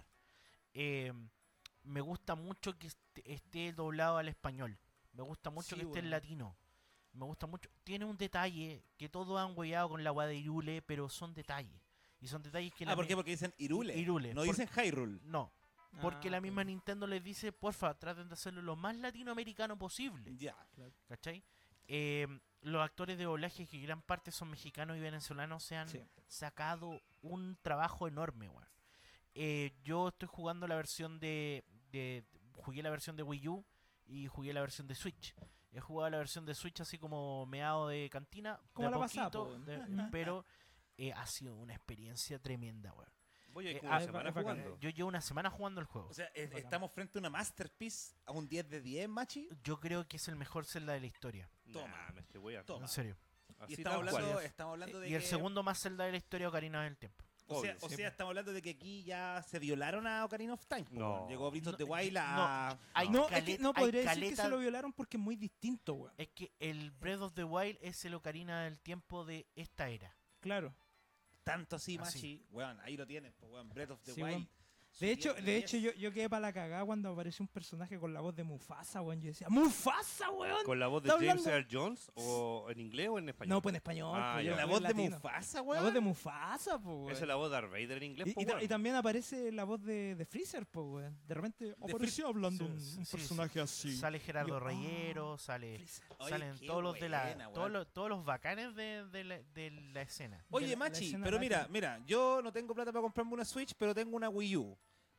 Me gusta mucho que esté doblado al español. Me gusta mucho Sí, que esté en weón. latino. Me gusta mucho. Tiene un detalle que todos han hueado con la agua de Irule, pero son detalles. Y son detalles que... ¿Por qué? Porque dicen Irule. Irule. No Por- dicen Hyrule. No, porque Ah, la misma ok. Nintendo les dice, porfa, traten de hacerlo lo más latinoamericano posible. Ya. ¿Cachai? Los actores de doblaje, que gran parte son mexicanos y venezolanos, se han Sí. sacado un trabajo enorme, weón. Yo estoy jugando la versión de jugué la versión de Wii U y jugué la versión de Switch. He jugado la versión de Switch así como meado de cantina, Como de a la pasada, poquito, po. pero ha sido una experiencia tremenda, weón. Voy a ir Eh, como una ah, semana es bacán. jugando. Yo llevo una semana jugando el juego. O sea, estamos frente a una masterpiece, a un 10 de 10, Machi. Yo creo que es el mejor Zelda de la historia. Toma. Nah, me estoy weando. Toma. En serio. Y Así estamos tal cual. hablando de Y el que- segundo más Zelda de la historia, Ocarina del Tiempo. Obvio, O sí. sea, estamos hablando de que aquí ya se violaron a Ocarina of Time. po, No. weón. Llegó Breath of the No, Wild a... Hay No, es que no hay podría decir que caleta- se lo violaron porque es muy distinto, weón. Es que el Breath of the Wild es el Ocarina del Tiempo de esta era. Claro. Tanto así, Así. Machi. Weón, ahí lo tienes, po, weón. Breath of the Sí, Wild. weón. Su De hecho, 10 de hecho yo quedé para la cagada cuando apareció un personaje con la voz de Mufasa, weón. Yo decía, ¡Mufasa, weón! ¿Con la voz de ¿Está James hablando? Earl Jones o en inglés o en español? No, pues en español. Ah, pues, ya. yo La soy voz de latino. Mufasa, La weón. voz de Mufasa, pues, weón. Esa es la voz de Darth Vader en inglés, Y, po, y ta- weón. y también aparece la voz de Freezer, pues, weón. De repente apareció hablando un Sí, sí, personaje así. Sale Gerardo Yo, Reyero, sale, Freezer. Oye, salen qué todos los de buena, la, weón. todos los bacanes de la escena. Oye, la Machi, escena pero láctea. mira, yo no tengo plata para comprarme una Switch, pero tengo una Wii U.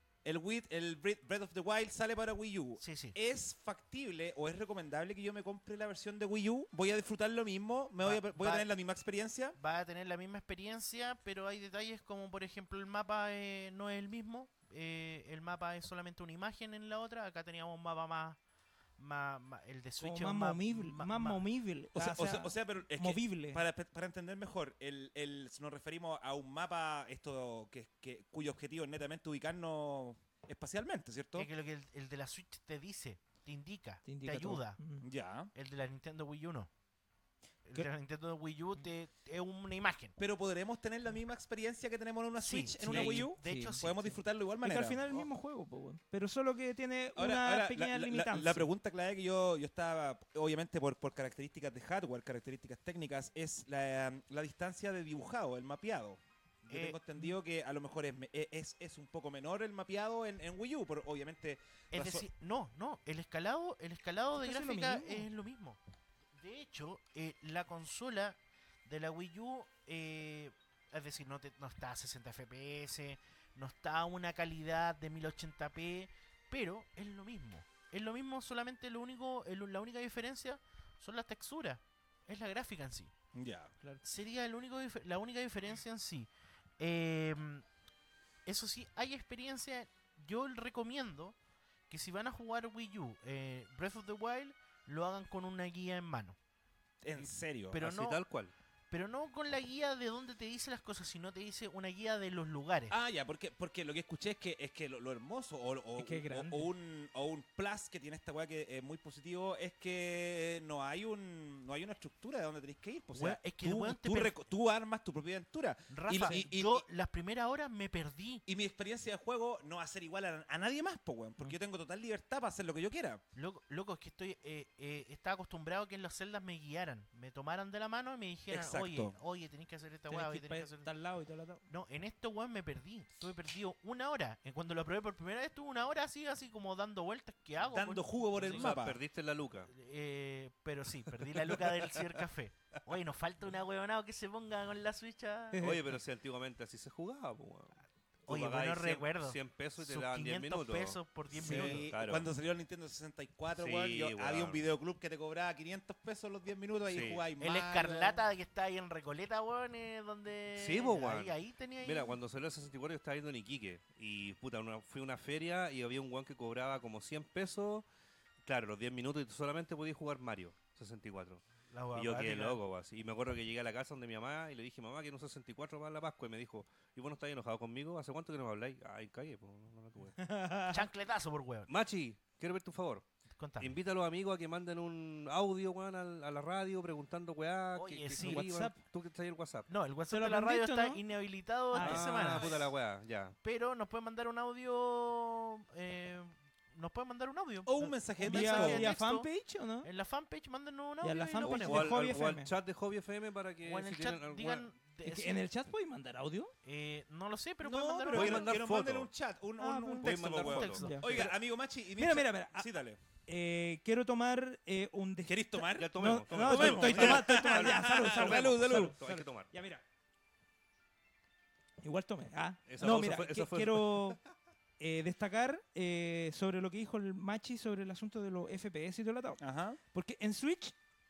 El Breath of the Wild sale para Wii U. Sí, sí. ¿Es factible o es recomendable que yo me compre la versión de Wii U? ¿Voy a disfrutar lo mismo? ¿Voy a tener la misma experiencia? Va a tener la misma experiencia, pero hay detalles como, por ejemplo, el mapa no es el mismo. El mapa es solamente una imagen en la otra. Acá teníamos un mapa más el de Switch. Como es más un movible. Más movible. O sea, pero es que movible. para entender mejor, si nos referimos a un mapa cuyo objetivo es netamente ubicarnos espacialmente, ¿cierto? Es que lo que el de la Switch te dice, te indica, te, indica todo. ayuda. Ya. El de la Nintendo Wii U no. El ¿Qué? de la Nintendo Wii U es una imagen. Pero podremos tener la misma experiencia que tenemos en una Sí, Switch, en sí, una de- Wii U. de hecho, sí, Podemos sí. disfrutarlo de igual Es que manera. al final es el mismo juego, pues, weón. Pero solo que tiene Ahora, una pequeña limitante. la pregunta clave que yo estaba, obviamente por características de hardware, características técnicas, es la distancia de dibujado, el mapeado. Yo tengo entendido que a lo mejor es un poco menor el mapeado en Wii U, pero obviamente... Es decir, no, el escalado de Casi lo gráfica mismo. es lo mismo. De hecho, la consola de la Wii U, es decir, no está a 60 FPS, no está a una calidad de 1080p, pero es lo mismo. Es lo mismo, solamente la única diferencia son las texturas, es la gráfica en sí. Ya. Sería la única diferencia en sí. Eso sí, hay experiencia. Yo recomiendo que si van a jugar Wii U, Breath of the Wild, lo hagan con una guía en mano. En serio. Pero Así no, tal cual. pero no con la guía de donde te dice las cosas, sino te dice una guía de los lugares. Ah, ya, porque lo que escuché es que lo hermoso Es que es grande. o un plus que tiene esta weá que es muy positivo es que no hay una estructura de donde tenéis que ir. O sea, Weón, es que el weón tú armas tu propia aventura. Rafa, y- yo las primeras horas me perdí. Y mi experiencia de juego no va a ser igual a nadie más, po, weón, porque yo tengo total libertad para hacer lo que yo quiera. Loco, es que estaba acostumbrado a que en las celdas me guiaran, me tomaran de la mano y me dijeran, Exacto. oye, tenés que hacer esta Tenés weá, que oye, ir tenés que pa' hacer... tal lado y tal lado. No, en esto, weón, me perdí. Estuve perdido una hora. Cuando lo probé por primera vez, estuve una hora así como dando vueltas. ¿Qué hago? Dando jugo por el Sí. O sea, mapa. perdiste la luca. Pero sí, perdí la luca del cibercafé. Oye, nos falta una huevonao que se ponga con la Switch. Oye, pero si antiguamente así se jugaba, pues, weón. Tú Oye, pagabas bueno, 100 recuerdo. 100 pesos y te Sus daban 10 500 minutos. pesos por 10 Sí, minutos. claro. Cuando salió el Nintendo 64, Sí, weón, weón. había un videoclub que te cobraba 500 pesos los 10 minutos y Sí. jugáis El Mario. Escarlata que está ahí en Recoleta, weón, donde... Sí, po, weón. Ahí tenía ahí. Mira, cuando salió el 64 yo estaba yendo en Iquique y puta, fui a una feria y había un weón que cobraba como 100 pesos, claro, los 10 minutos y tú solamente podías jugar Mario 64. La weá Y yo quedé cuática. loco, así. Y me acuerdo que llegué a la casa donde mi mamá y le dije, mamá, quiero un 64 para la Pascua. Y me dijo, ¿y vos no estás enojado conmigo? ¿Hace cuánto que no me habláis? Ay, calle, pues no la tuve. Chancletazo por weón. Machi, quiero ver tu favor. Contame. Invita a los amigos a que manden un audio, weón, a la radio preguntando, weá. Oye, sí. WhatsApp. Tú que estás ahí el WhatsApp. No, el ¿Se WhatsApp lo de la radio aprendiste o está no? inhabilitado Ah, esta semana. puta la weá, ya. Pero nos pueden mandar un audio. Nos pueden mandar un audio. O un mensaje de Un texto. mensaje de ¿Vía texto. fanpage o no? En la fanpage mándenos un Y audio. a la y lo fanpage ponemos. O al, Hobby o al FM. chat de Hobby FM para que O en el si chat tienen alguna- digan. Es que sí, en el chat podéis mandar audio. no lo sé, pero No, pueden mandar pero un voy a audio. mandar que nos foto. manden un chat, un Ah, un pues. texto, Voy a mandar po, weón. texto. Ya. Oiga, amigo Machi. y Mira, mira. Sí, dale. Quiero tomar un... ¿Queréis tomar? Ya No, tomemos, no, tomemos. tomemos. estoy tomando. Ya, salud, salud. Salud. Hay que tomar. Ya, mira. Igual tomé. Esa No, pausa mira, fue- esa fue- quiero destacar sobre lo que dijo el Machi sobre el asunto de los FPS y todo el atado. Ajá. Porque en Switch,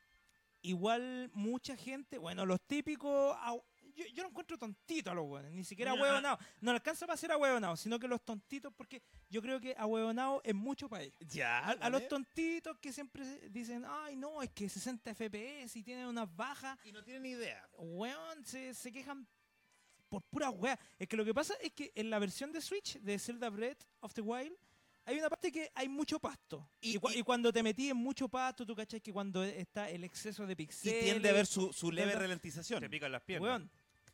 igual mucha gente, bueno, los típicos. Yo lo encuentro tontito a los weones, ni siquiera ahueonados. No alcanza para ser ahueonados, sino que los tontitos, porque yo creo que ahueonados es mucho para ellos. Ya. A los tontitos que siempre dicen, ay no, es que 60 FPS y tienen unas bajas, Y no tienen ni idea. weón, se quejan por pura wea. Es que lo que pasa es que en la versión de Switch de Zelda Breath of the Wild hay una parte que hay mucho pasto. Y cuando te metí en mucho pasto, tú cachai que cuando está el exceso de Y pixeles... tiende a haber su leve ¿verdad? ralentización. Te pican las piernas. Weón,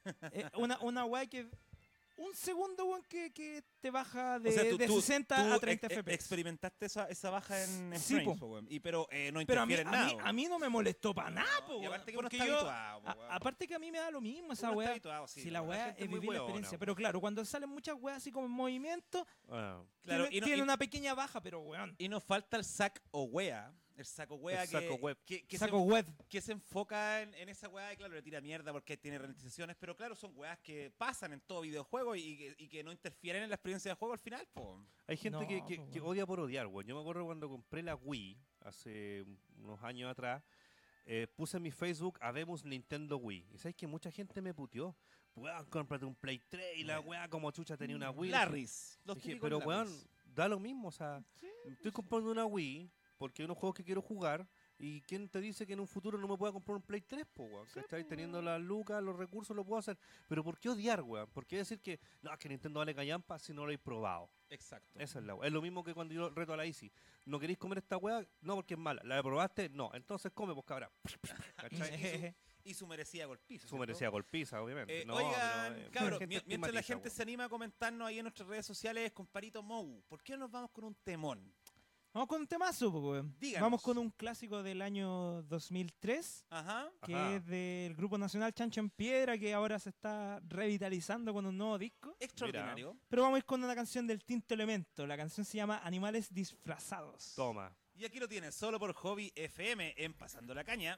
una weá que... Un segundo, weón, que te baja de, O sea, de 60 a 30 FPS. FPS. Experimentaste esa baja en Sí, frames, po. po, weón. Pero no Pero a mí, interfiere en nada. a mí no me molestó para nada, po, Y weón. aparte que uno Porque está yo- habituado, po, weón. aparte que a mí me da lo mismo esa Uno está weá. habituado, sí, Si la la weá gente es es muy vivir la hueona, experiencia. weón. Pero claro, cuando salen muchas weas así como en movimiento, Ah, Claro, tiene una pequeña baja, pero weón. y nos falta el saco wea. El saco wea El saco web. que Saco web. se enfoca en esa weá y claro, le tira mierda porque tiene ralentizaciones, pero claro, son weas que pasan en todo videojuego y que no interfieren en la experiencia de juego al final, po. Hay gente No, que po, que weón. odia por odiar, güey. Yo me acuerdo cuando compré la Wii, hace unos años atrás, puse en mi Facebook, habemos Nintendo Wii. Y sabes que mucha gente me puteó. Weón, cómprate un Play 3 y la weá como chucha tenía una Wii. Larrys. Los Dije, típicos pero Larrys. weón, da lo mismo, o sea, estoy comprando una Wii porque hay unos juegos que quiero jugar. ¿Y quién te dice que en un futuro no me pueda comprar un Play 3, po, weón? ¿Cachai? Teniendo las lucas, los recursos, lo puedo hacer. Pero ¿por qué odiar, weón? ¿Por qué decir que no, es que Nintendo vale callampa si no lo he probado? Exacto. Esa es la weá. Es lo mismo que cuando yo reto a la Easy. ¿No queréis comer esta weá? No, porque es mala. ¿La probaste? No. Entonces come, pues cabrá. ¿Cachai? Y su merecida golpiza. Su merecía golpiza, obviamente. No, Oigan, pero, cabros, gente mientras la estigmatiza, gente weón. se anima a comentarnos ahí en nuestras redes sociales, comparito Mou, ¿por qué no nos vamos con un temón? Vamos con un temazo, po, weón. Díganos. Vamos con un clásico del año 2003, Ajá. que Ajá. es del grupo nacional Chancho en Piedra, que ahora se está revitalizando con un nuevo disco. Extraordinario. Pero vamos a ir con una canción del Tinto Elemento. La canción se llama Animales Disfrazados. Toma. Y aquí lo tienes, solo por Hobby FM en Pasando la Caña.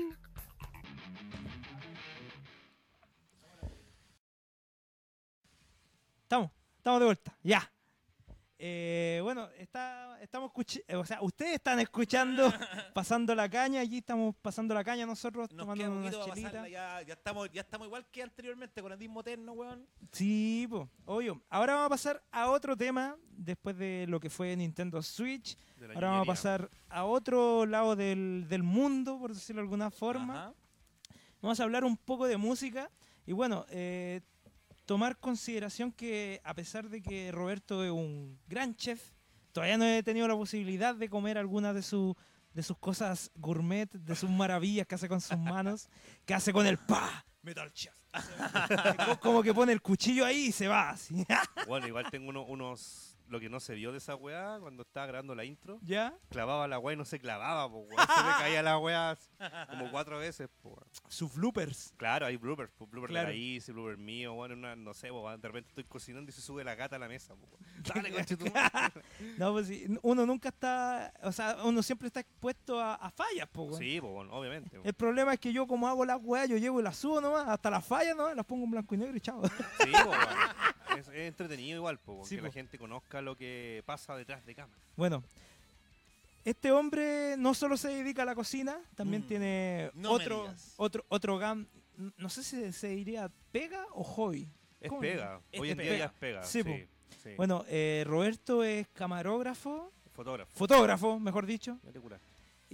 Estamos de vuelta, ya. Bueno, estamos o sea, ustedes están escuchando Pasando la Caña, aquí estamos pasando la caña nosotros, Nos tomando queda una poquito para chelita. pasarla, ya estamos igual que anteriormente con el mismo terno, weón. Sí, pues, obvio. Ahora vamos a pasar a otro tema, después de lo que fue Nintendo Switch. De la Ahora vamos a ñoñería. pasar a otro lado del mundo, por decirlo de alguna forma. Ajá. Vamos a hablar un poco de música. Y bueno, tomar consideración que a pesar de que Roberto es un gran chef, todavía no he tenido la posibilidad de comer algunas de sus cosas gourmet, de sus maravillas que hace con sus manos, que hace con el pa, Metal Chef. Como que pone el cuchillo ahí y se va así. Bueno, igual tengo unos... Lo que no se vio de esa weá cuando estaba grabando la intro. ¿Ya? Clavaba la weá y no se clavaba, po, weón. Se me caía la weá como 4 veces, po, weón. Sus bloopers. Claro, hay bloopers, pues, blooper Claro. de la Easy, blooper mío, bueno, no sé, po, de repente estoy cocinando y se sube la gata a la mesa, po. Dale, conche tu madre. No, pues sí, uno nunca está, o sea, uno siempre está expuesto a fallas, po, weón. Sí, pues bueno, obviamente. po. El problema es que yo como hago las weas, yo llego y las subo nomás, hasta las fallas nomás, las pongo en blanco y negro y chao. Sí, po, weón. Es entretenido igual, po, Sí, que la po. gente conozca lo que pasa detrás de cámara. Bueno, este hombre no solo se dedica a la cocina, también tiene no me otro, digas. otro no sé si se diría pega o hobby. Es ¿Cómo? pega, Es hoy en día pega. ya es pega. Sí, Sí, po. sí. Bueno, Roberto es camarógrafo, Fotógrafo. fotógrafo, mejor dicho, Ya te curas.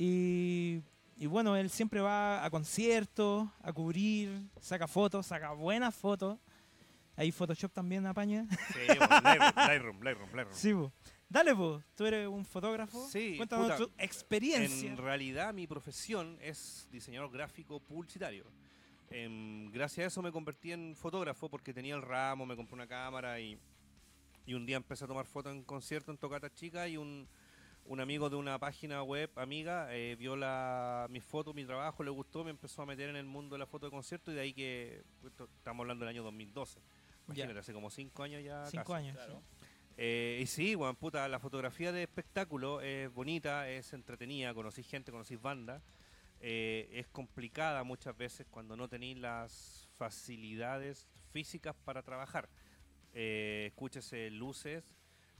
y bueno, él siempre va a conciertos, a cubrir, saca fotos, saca buenas fotos. Ahí Photoshop también apaña. Sí, bueno, Lightroom. Sí, po. Dale, po. Tú eres un fotógrafo. Sí, Cuéntanos puta, tu experiencia. En realidad mi profesión es diseñador gráfico publicitario. Gracias a eso me convertí en fotógrafo porque tenía el ramo, me compré una cámara y un día empecé a tomar fotos en conciertos en Tocatas Chicas y un amigo de una página web amiga vio mis fotos, mi trabajo, le gustó, me empezó a meter en el mundo de la foto de concierto y de ahí que estamos hablando del año 2012. Imagínate, hace como 5 años ya. 5 casi. años. Claro. Y sí, bueno, puta, la fotografía de espectáculo es bonita, es entretenida, conocí gente, conocí bandas. Es complicada muchas veces cuando no tenéis las facilidades físicas para trabajar. Escúchese luces,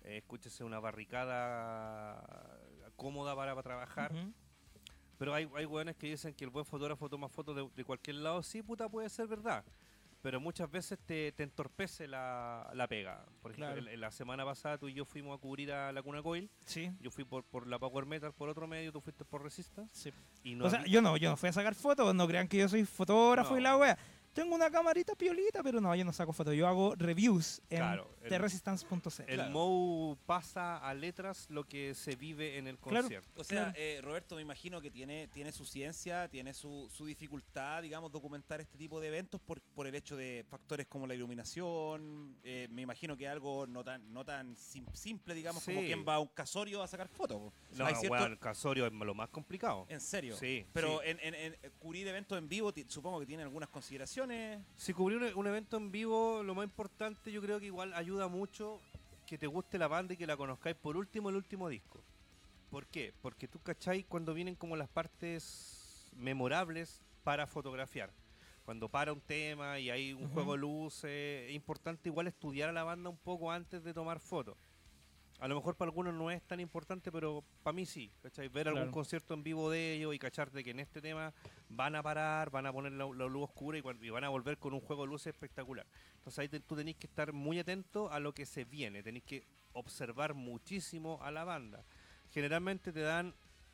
escúchese una barricada cómoda para trabajar. Ujú. Pero hay weones que dicen que el buen fotógrafo toma fotos de cualquier lado. Sí, puta, puede ser verdad. Pero muchas veces te entorpece la pega. Por ejemplo, Claro. la semana pasada tú y yo fuimos a cubrir a la Cuna Coil. Sí. Yo fui por la Power Metal por otro medio, tú fuiste por Resistance. Sí. Y no O sea, había- yo no fui a sacar fotos, no crean que yo soy fotógrafo No. y la wea. Tengo una camarita piolita, pero no, yo no saco fotos. Yo hago reviews en Claro, theresistance.cl. el Claro. Mou pasa a letras lo que se vive en el Claro. concierto. O sea, Claro. Roberto, me imagino que tiene su ciencia, tiene su dificultad, digamos, documentar este tipo de eventos por el hecho de factores como la iluminación. Me imagino que es algo no tan simple, digamos, como Sí. quien va a un casorio a sacar fotos. Po. No, Hay cierto- weón, el casorio es lo más complicado. En serio. Sí, Pero sí. en cubrir eventos en vivo, supongo que tiene algunas consideraciones. Si cubrir un evento en vivo, lo más importante yo creo que igual ayuda mucho que te guste la banda y que la conozcáis por último el último disco. ¿Por qué? Porque tú cacháis cuando vienen como las partes memorables para fotografiar. Cuando para un tema y hay un Ujú. juego de luces, es importante igual estudiar a la banda un poco antes de tomar fotos. A lo mejor para algunos no es tan importante, pero para mí sí, ¿cachai? Ver algún Claro. concierto en vivo de ellos y cacharte que en este tema van a parar, van a poner la luz oscura y van a volver con un juego de luces espectacular. Entonces ahí tú tenés que estar muy atento a lo que se viene, tenés que observar muchísimo a la banda. Generalmente te dan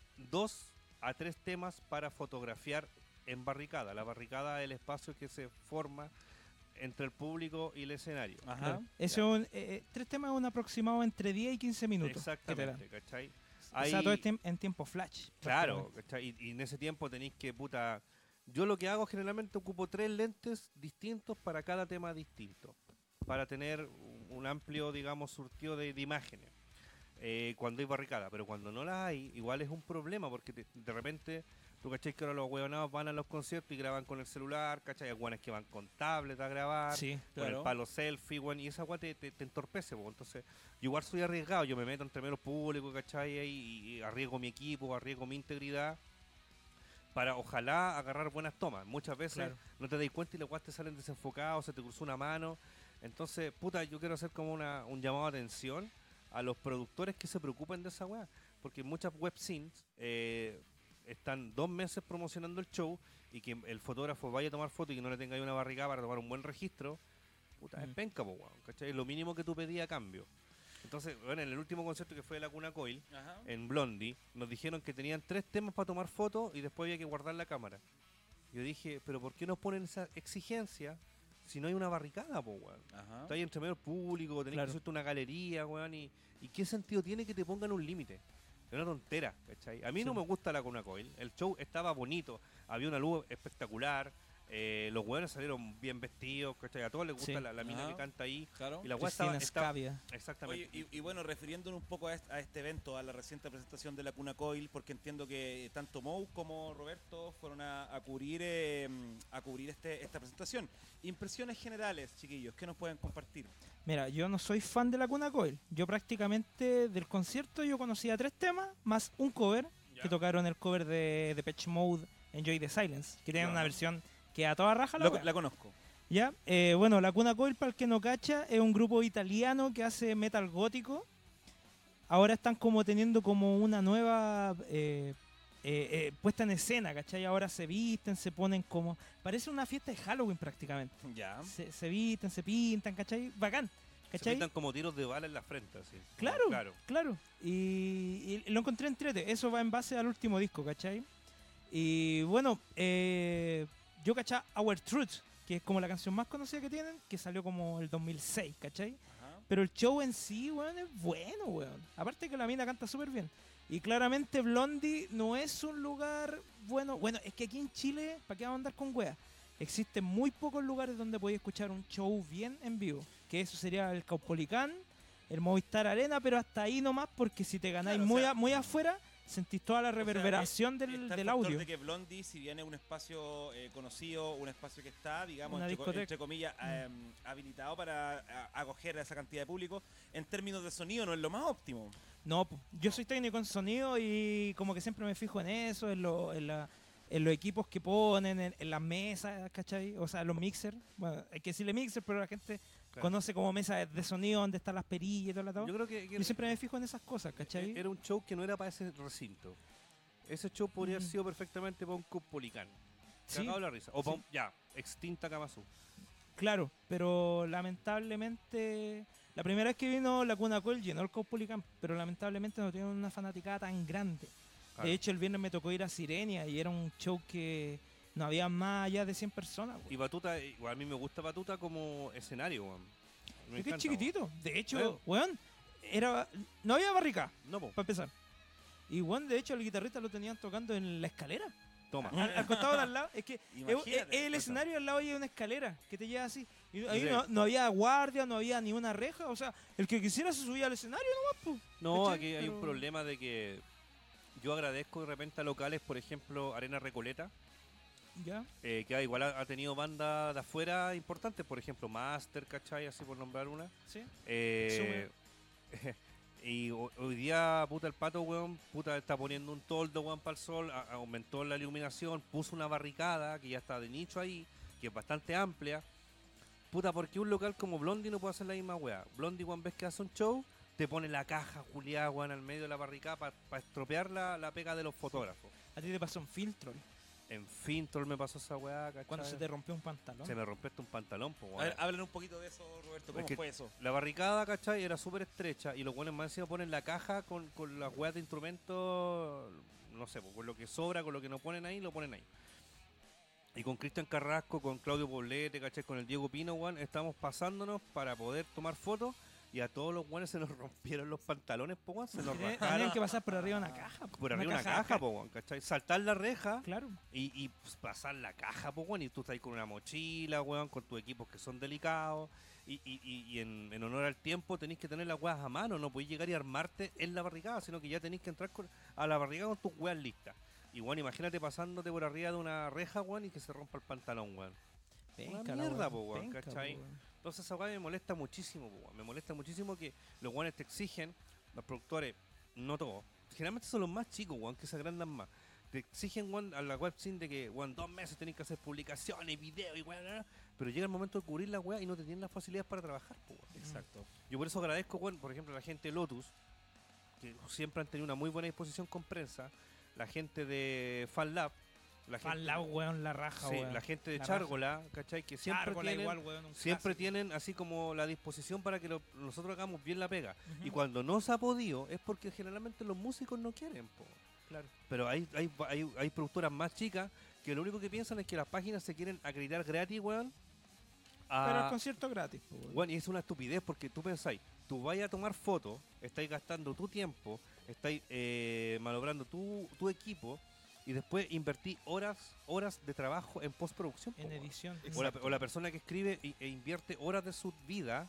2 a 3 temas para fotografiar en barricada. La barricada es el espacio que se forma entre el público y el escenario. Ajá. Claro. Eso es tres temas un aproximado entre 10 y 15 minutos. que te dan. Exactamente, ¿cachai? O sea, todo en tiempo flash. Claro, ¿cachai? Y en ese tiempo tenéis que, puta... Yo lo que hago generalmente ocupo 3 lentes distintos para cada tema distinto. Para tener un amplio, digamos, surtido de imágenes. Cuando hay barricada. Pero cuando no las hay, igual es un problema porque de repente... Tú cachai que ahora los huevonados van a los conciertos y graban con el celular, cachai, hay hueones que van con tablet a grabar, Sí. con Claro. el palo selfie, weón, y esa weá te entorpece, po. Entonces, yo igual soy arriesgado, yo me meto entre medio público, cachai, y arriesgo mi equipo, arriesgo mi integridad, para ojalá agarrar buenas tomas. Muchas veces Claro. no te das cuenta y las weas te salen desenfocados, se te cruzó una mano. Entonces, puta, yo quiero hacer como un llamado de atención a los productores que se preocupen de esa weá, porque muchas web scenes están 2 meses promocionando el show y que el fotógrafo vaya a tomar foto y que no le tenga ahí una barricada para tomar un buen registro, puta, es Mm. penca, po, weón, ¿cachai? Es lo mínimo que tú pedías a cambio. Entonces, bueno, en el último concierto que fue de la Cuna Coil, Ajá. en Blondie, nos dijeron que tenían 3 temas para tomar fotos y después había que guardar la cámara. Yo dije, pero ¿por qué nos ponen esa exigencia si no hay una barricada, po, weón? Ajá. Está ahí entre medio público, tenés Claro. que subirte a una galería, weón, y qué sentido tiene que te pongan un límite. Es una tontera, ¿cachai? A mí Sí. no me gusta la Cuna Coil. El show estaba bonito, había una luz espectacular, los weones salieron bien vestidos, ¿cachai? A todos les gusta Sí. la mina Ajá. que canta ahí. Claro. Y la weá estaba... Cristina Scavia. Exactamente. Oye, y bueno, refiriéndonos un poco a este evento, a la reciente presentación de la Cuna Coil, porque entiendo que tanto Mou como Roberto fueron a cubrir esta presentación. Impresiones generales, chiquillos, ¿qué nos pueden compartir? Mira, yo no soy fan de la Cuna Coil. Yo prácticamente del concierto yo conocía 3 temas, más un cover, Ya. que tocaron el cover de Depeche Mode, Enjoy the Silence, que tienen Ya. una versión que a toda raja la wea. La conozco. Ya, bueno, la Cuna Coil, para el que no cacha, es un grupo italiano que hace metal gótico. Ahora están como teniendo como una nueva puesta en escena, ¿cachai? Ahora se visten, se ponen como... Parece una fiesta de Halloween prácticamente. Ya. Se visten, se pintan, ¿cachai? Bacán, Se ¿cachai? pintan como tiros de bala en la frente, así. Claro, Claro. claro. Y lo encontré entrete. Eso va en base al último disco, ¿cachai? Y bueno, yo cachá Our Truth, que es como la canción más conocida que tienen, que salió como el 2006, ¿cachai? Ajá. Pero el show en sí, weón, es bueno, weón. Aparte que la mina canta súper bien. Y claramente Blondie no es un lugar bueno. Bueno, es que aquí en Chile, ¿para qué vamos a andar con weas? Existen muy pocos lugares donde podéis escuchar un show bien en vivo. Que eso sería el Caupolicán, el Movistar Arena, pero hasta ahí nomás, porque si te ganáis Claro, o muy, sea, muy afuera, sentís toda la O sea, reverberación está del el factor audio. de que Blondie, si bien es un espacio conocido, un espacio que está, digamos, Una discoteca. entre comillas, habilitado para acoger a esa cantidad de público, en términos de sonido no es lo más óptimo. No, po. Yo soy técnico en sonido y como que siempre me fijo en eso, en los equipos que ponen, en las mesas, ¿cachai? O sea, los mixers. Bueno, hay que decirle mixer, pero la gente Claro. conoce como mesa de sonido donde están las perillas y todo la todo. Yo creo que Yo siempre me fijo en esas cosas, ¿cachai? era un show que no era para ese recinto. Ese show podría haber Mm. sido perfectamente para un Caupolicán. Sí, Cagado la risa. O para sí. extinta Kamasu. claro, pero lamentablemente la primera vez que vino la Cuna Col llenó el Caupolicán, pero lamentablemente no tiene una fanaticada tan grande. Claro. De hecho, el viernes me tocó ir a Sirenia y era un show que no había más allá de 100 personas. Y Batuta, igual a mí me gusta Batuta como escenario, weón. Me Es que es encanta, chiquitito. De hecho, Bueno. weón, no había barrica, weón. No, po. para empezar. Y weón, de hecho, el guitarrista lo tenían tocando en la escalera. Toma. Al costado de al lado. Es que Imagínate, el eso. escenario al lado hay una escalera que te lleva así. Y ahí Sí. no había guardia, no había ni una reja. O sea, el que quisiera se subía al escenario nomás, po. No, ¿Cachai? aquí hay un Pero- problema de que yo agradezco de repente a locales, por ejemplo, Arena Recoleta, Ya. que igual ha tenido bandas de afuera importantes, por ejemplo, Master, ¿cachai? Así por nombrar una. Sí. Y hoy día, puta, el Pato, weón, puta, está poniendo un toldo, weón, para el sol, aumentó la iluminación, puso una barricada que ya está de nicho ahí, que es bastante amplia. Puta, ¿por qué un local como Blondie no puede hacer la misma weá? Blondie, weón, ves que hace un show, te pone la caja juliada, weón, al medio de la barricada para estropear la pega de los fotógrafos. A ti te pasó un filtro En fin, todo me pasó esa weá, ¿cachai? cuando se te rompió un pantalón. Se me rompió hasta un pantalón, po, A weón. ver, hablen un poquito de eso, Roberto. ¿Cómo Es que fue eso? La barricada, ¿cachai? Era súper estrecha y los buenos más encima ponen la caja con las weas de instrumentos, no sé, pues, con lo que sobra, con lo que no ponen ahí, lo ponen ahí. Y con Cristian Carrasco, con Claudio Poblete, ¿cachai? Con el Diego Pino, weón, estamos pasándonos para poder tomar fotos y a todos los weones se nos rompieron los pantalones, po, weón, se nos Tenían rajaron que pasar por arriba de una caja. po. por arriba una caja, po, weón, ¿cachai? Saltar la reja. Claro. Y pues, pasar la caja, pues, weón, y tú estás ahí con una mochila, weón, con tus equipos que son delicados. Y en honor al tiempo tenéis que tener las weas a mano, no podéis llegar y armarte en la barricada, sino que ya tenéis que entrar a la barricada con tus weas listas. Y, weón, imagínate pasándote por arriba de una reja, weón, y que se rompa el pantalón, weón. Penca, mierda, la po, weón, penca, ¿cachai? po, weón. Entonces esa wea me molesta muchísimo, po, weón. Me molesta muchísimo que los weones te exigen, los productores, no todos, generalmente son los más chicos, weón, que se agrandan más. Te exigen, weón, a la web sin de que, weón, 2 meses tenés que hacer publicaciones, videos y weón, pero llega el momento de cubrir la weá y no te tienen las facilidades para trabajar, po, weón. Exacto. Yo por eso agradezco, weón, por ejemplo, a la gente de Lotus, que siempre han tenido una muy buena disposición con prensa, la gente de FanLab, la gente, Fan weón, la raja, sí, weón. la gente de La Chárgola, ¿cachai? Que siempre Chárgola tienen, igual, weón, un siempre clásico. tienen así como la disposición para que nosotros hagamos bien la pega. Ujú. Y cuando no se ha podido es porque generalmente los músicos no quieren, po. Claro. Pero hay productoras más chicas que lo único que piensan es que las páginas se quieren acreditar gratis, weón. Pero el concierto gratis, po, weón. Weón, y es una estupidez porque tú pensáis, tú vayas a tomar fotos, estáis gastando tu tiempo, estáis manobrando tu equipo y después invertí horas de trabajo en postproducción. po, En weón. edición. O la persona que escribe e invierte horas de su vida,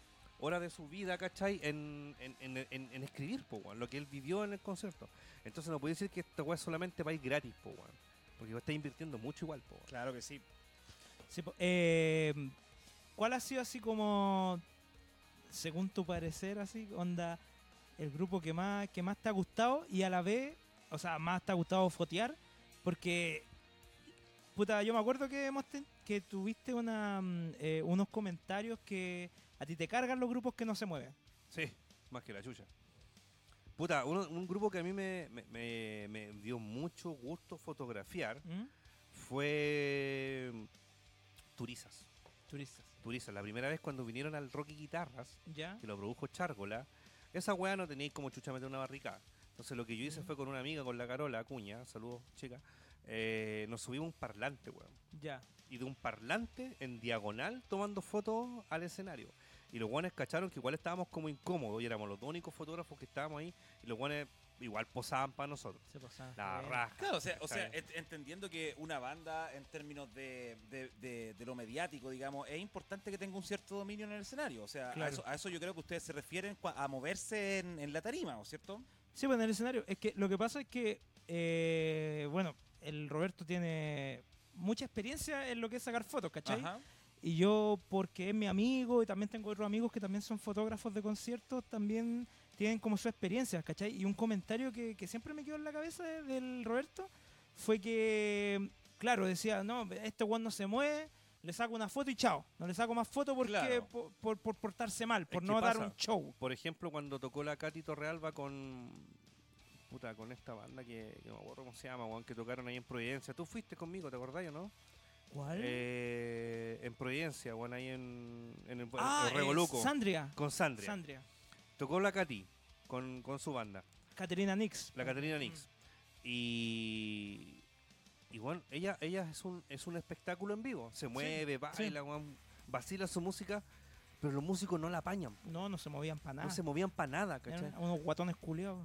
¿cachai? En escribir, po, weón, lo que él vivió en el concierto. Entonces no puede decir que esta weá solamente va a ir gratis, po, weón, porque está invirtiendo mucho igual, po, weón. Claro que sí. Sí, po. ¿Cuál ha sido así como, según tu parecer, así, onda, el grupo que más te ha gustado y a la vez, o sea, más te ha gustado fotear? Porque, puta, yo me acuerdo que que tuviste unos comentarios que a ti te cargan los grupos que no se mueven. Sí, más que la chucha. Puta, un grupo que a mí me dio mucho gusto fotografiar ¿Mm? fue Turizas. Turistas. Turizas, la primera vez cuando vinieron al Rocky Guitarras, ¿Ya? que lo produjo Chárgola, esa weá no tenéis como chucha meter una barricada. Entonces lo que yo hice fue con una amiga, con la Carola Acuña, saludos chica, nos subimos un parlante, weón. Ya. Y de un parlante en diagonal tomando fotos al escenario. Y los guanes cacharon que igual estábamos como incómodos y éramos los dos únicos fotógrafos que estábamos ahí. Y los guanes igual posaban para nosotros. Se pasaban. La Sí. raja. Claro, o sea, ¿cachai? entendiendo que una banda, en términos de lo mediático, digamos, es importante que tenga un cierto dominio en el escenario. O sea, Claro. a eso yo creo que ustedes se refieren a moverse en la tarima, ¿no es cierto? Sí, pues en el escenario. Es que lo que pasa es que, bueno, el Roberto tiene mucha experiencia en lo que es sacar fotos, ¿cachai? Ajá. Y yo, porque es mi amigo y también tengo otros amigos que también son fotógrafos de conciertos, también tienen como su experiencia, ¿cachai? Y un comentario que siempre me quedó en la cabeza del Roberto fue que, claro, decía, no, este weón no se mueve, le saco una foto y chao. No le saco más fotos porque Claro. por portarse mal, por Es no que dar pasa. un show. Por ejemplo, cuando tocó la Katy Torrealba con esta banda que no me acuerdo cómo se llama, weón, que tocaron ahí en Providencia. Tú fuiste conmigo, ¿te acordás o no? ¿Cuál? En Providencia, weón, ahí en el Revoluco. Sandria. Con Sandria. Sandria. Tocó la Katy con su banda, Caterina Nix. la Caterina Nix. Y bueno, ella es un espectáculo en vivo. Se mueve, baila, weón, vacila su música, pero los músicos no la apañan. No se movían para nada. No se movían para nada, ¿cachai? Eran unos guatones culiados.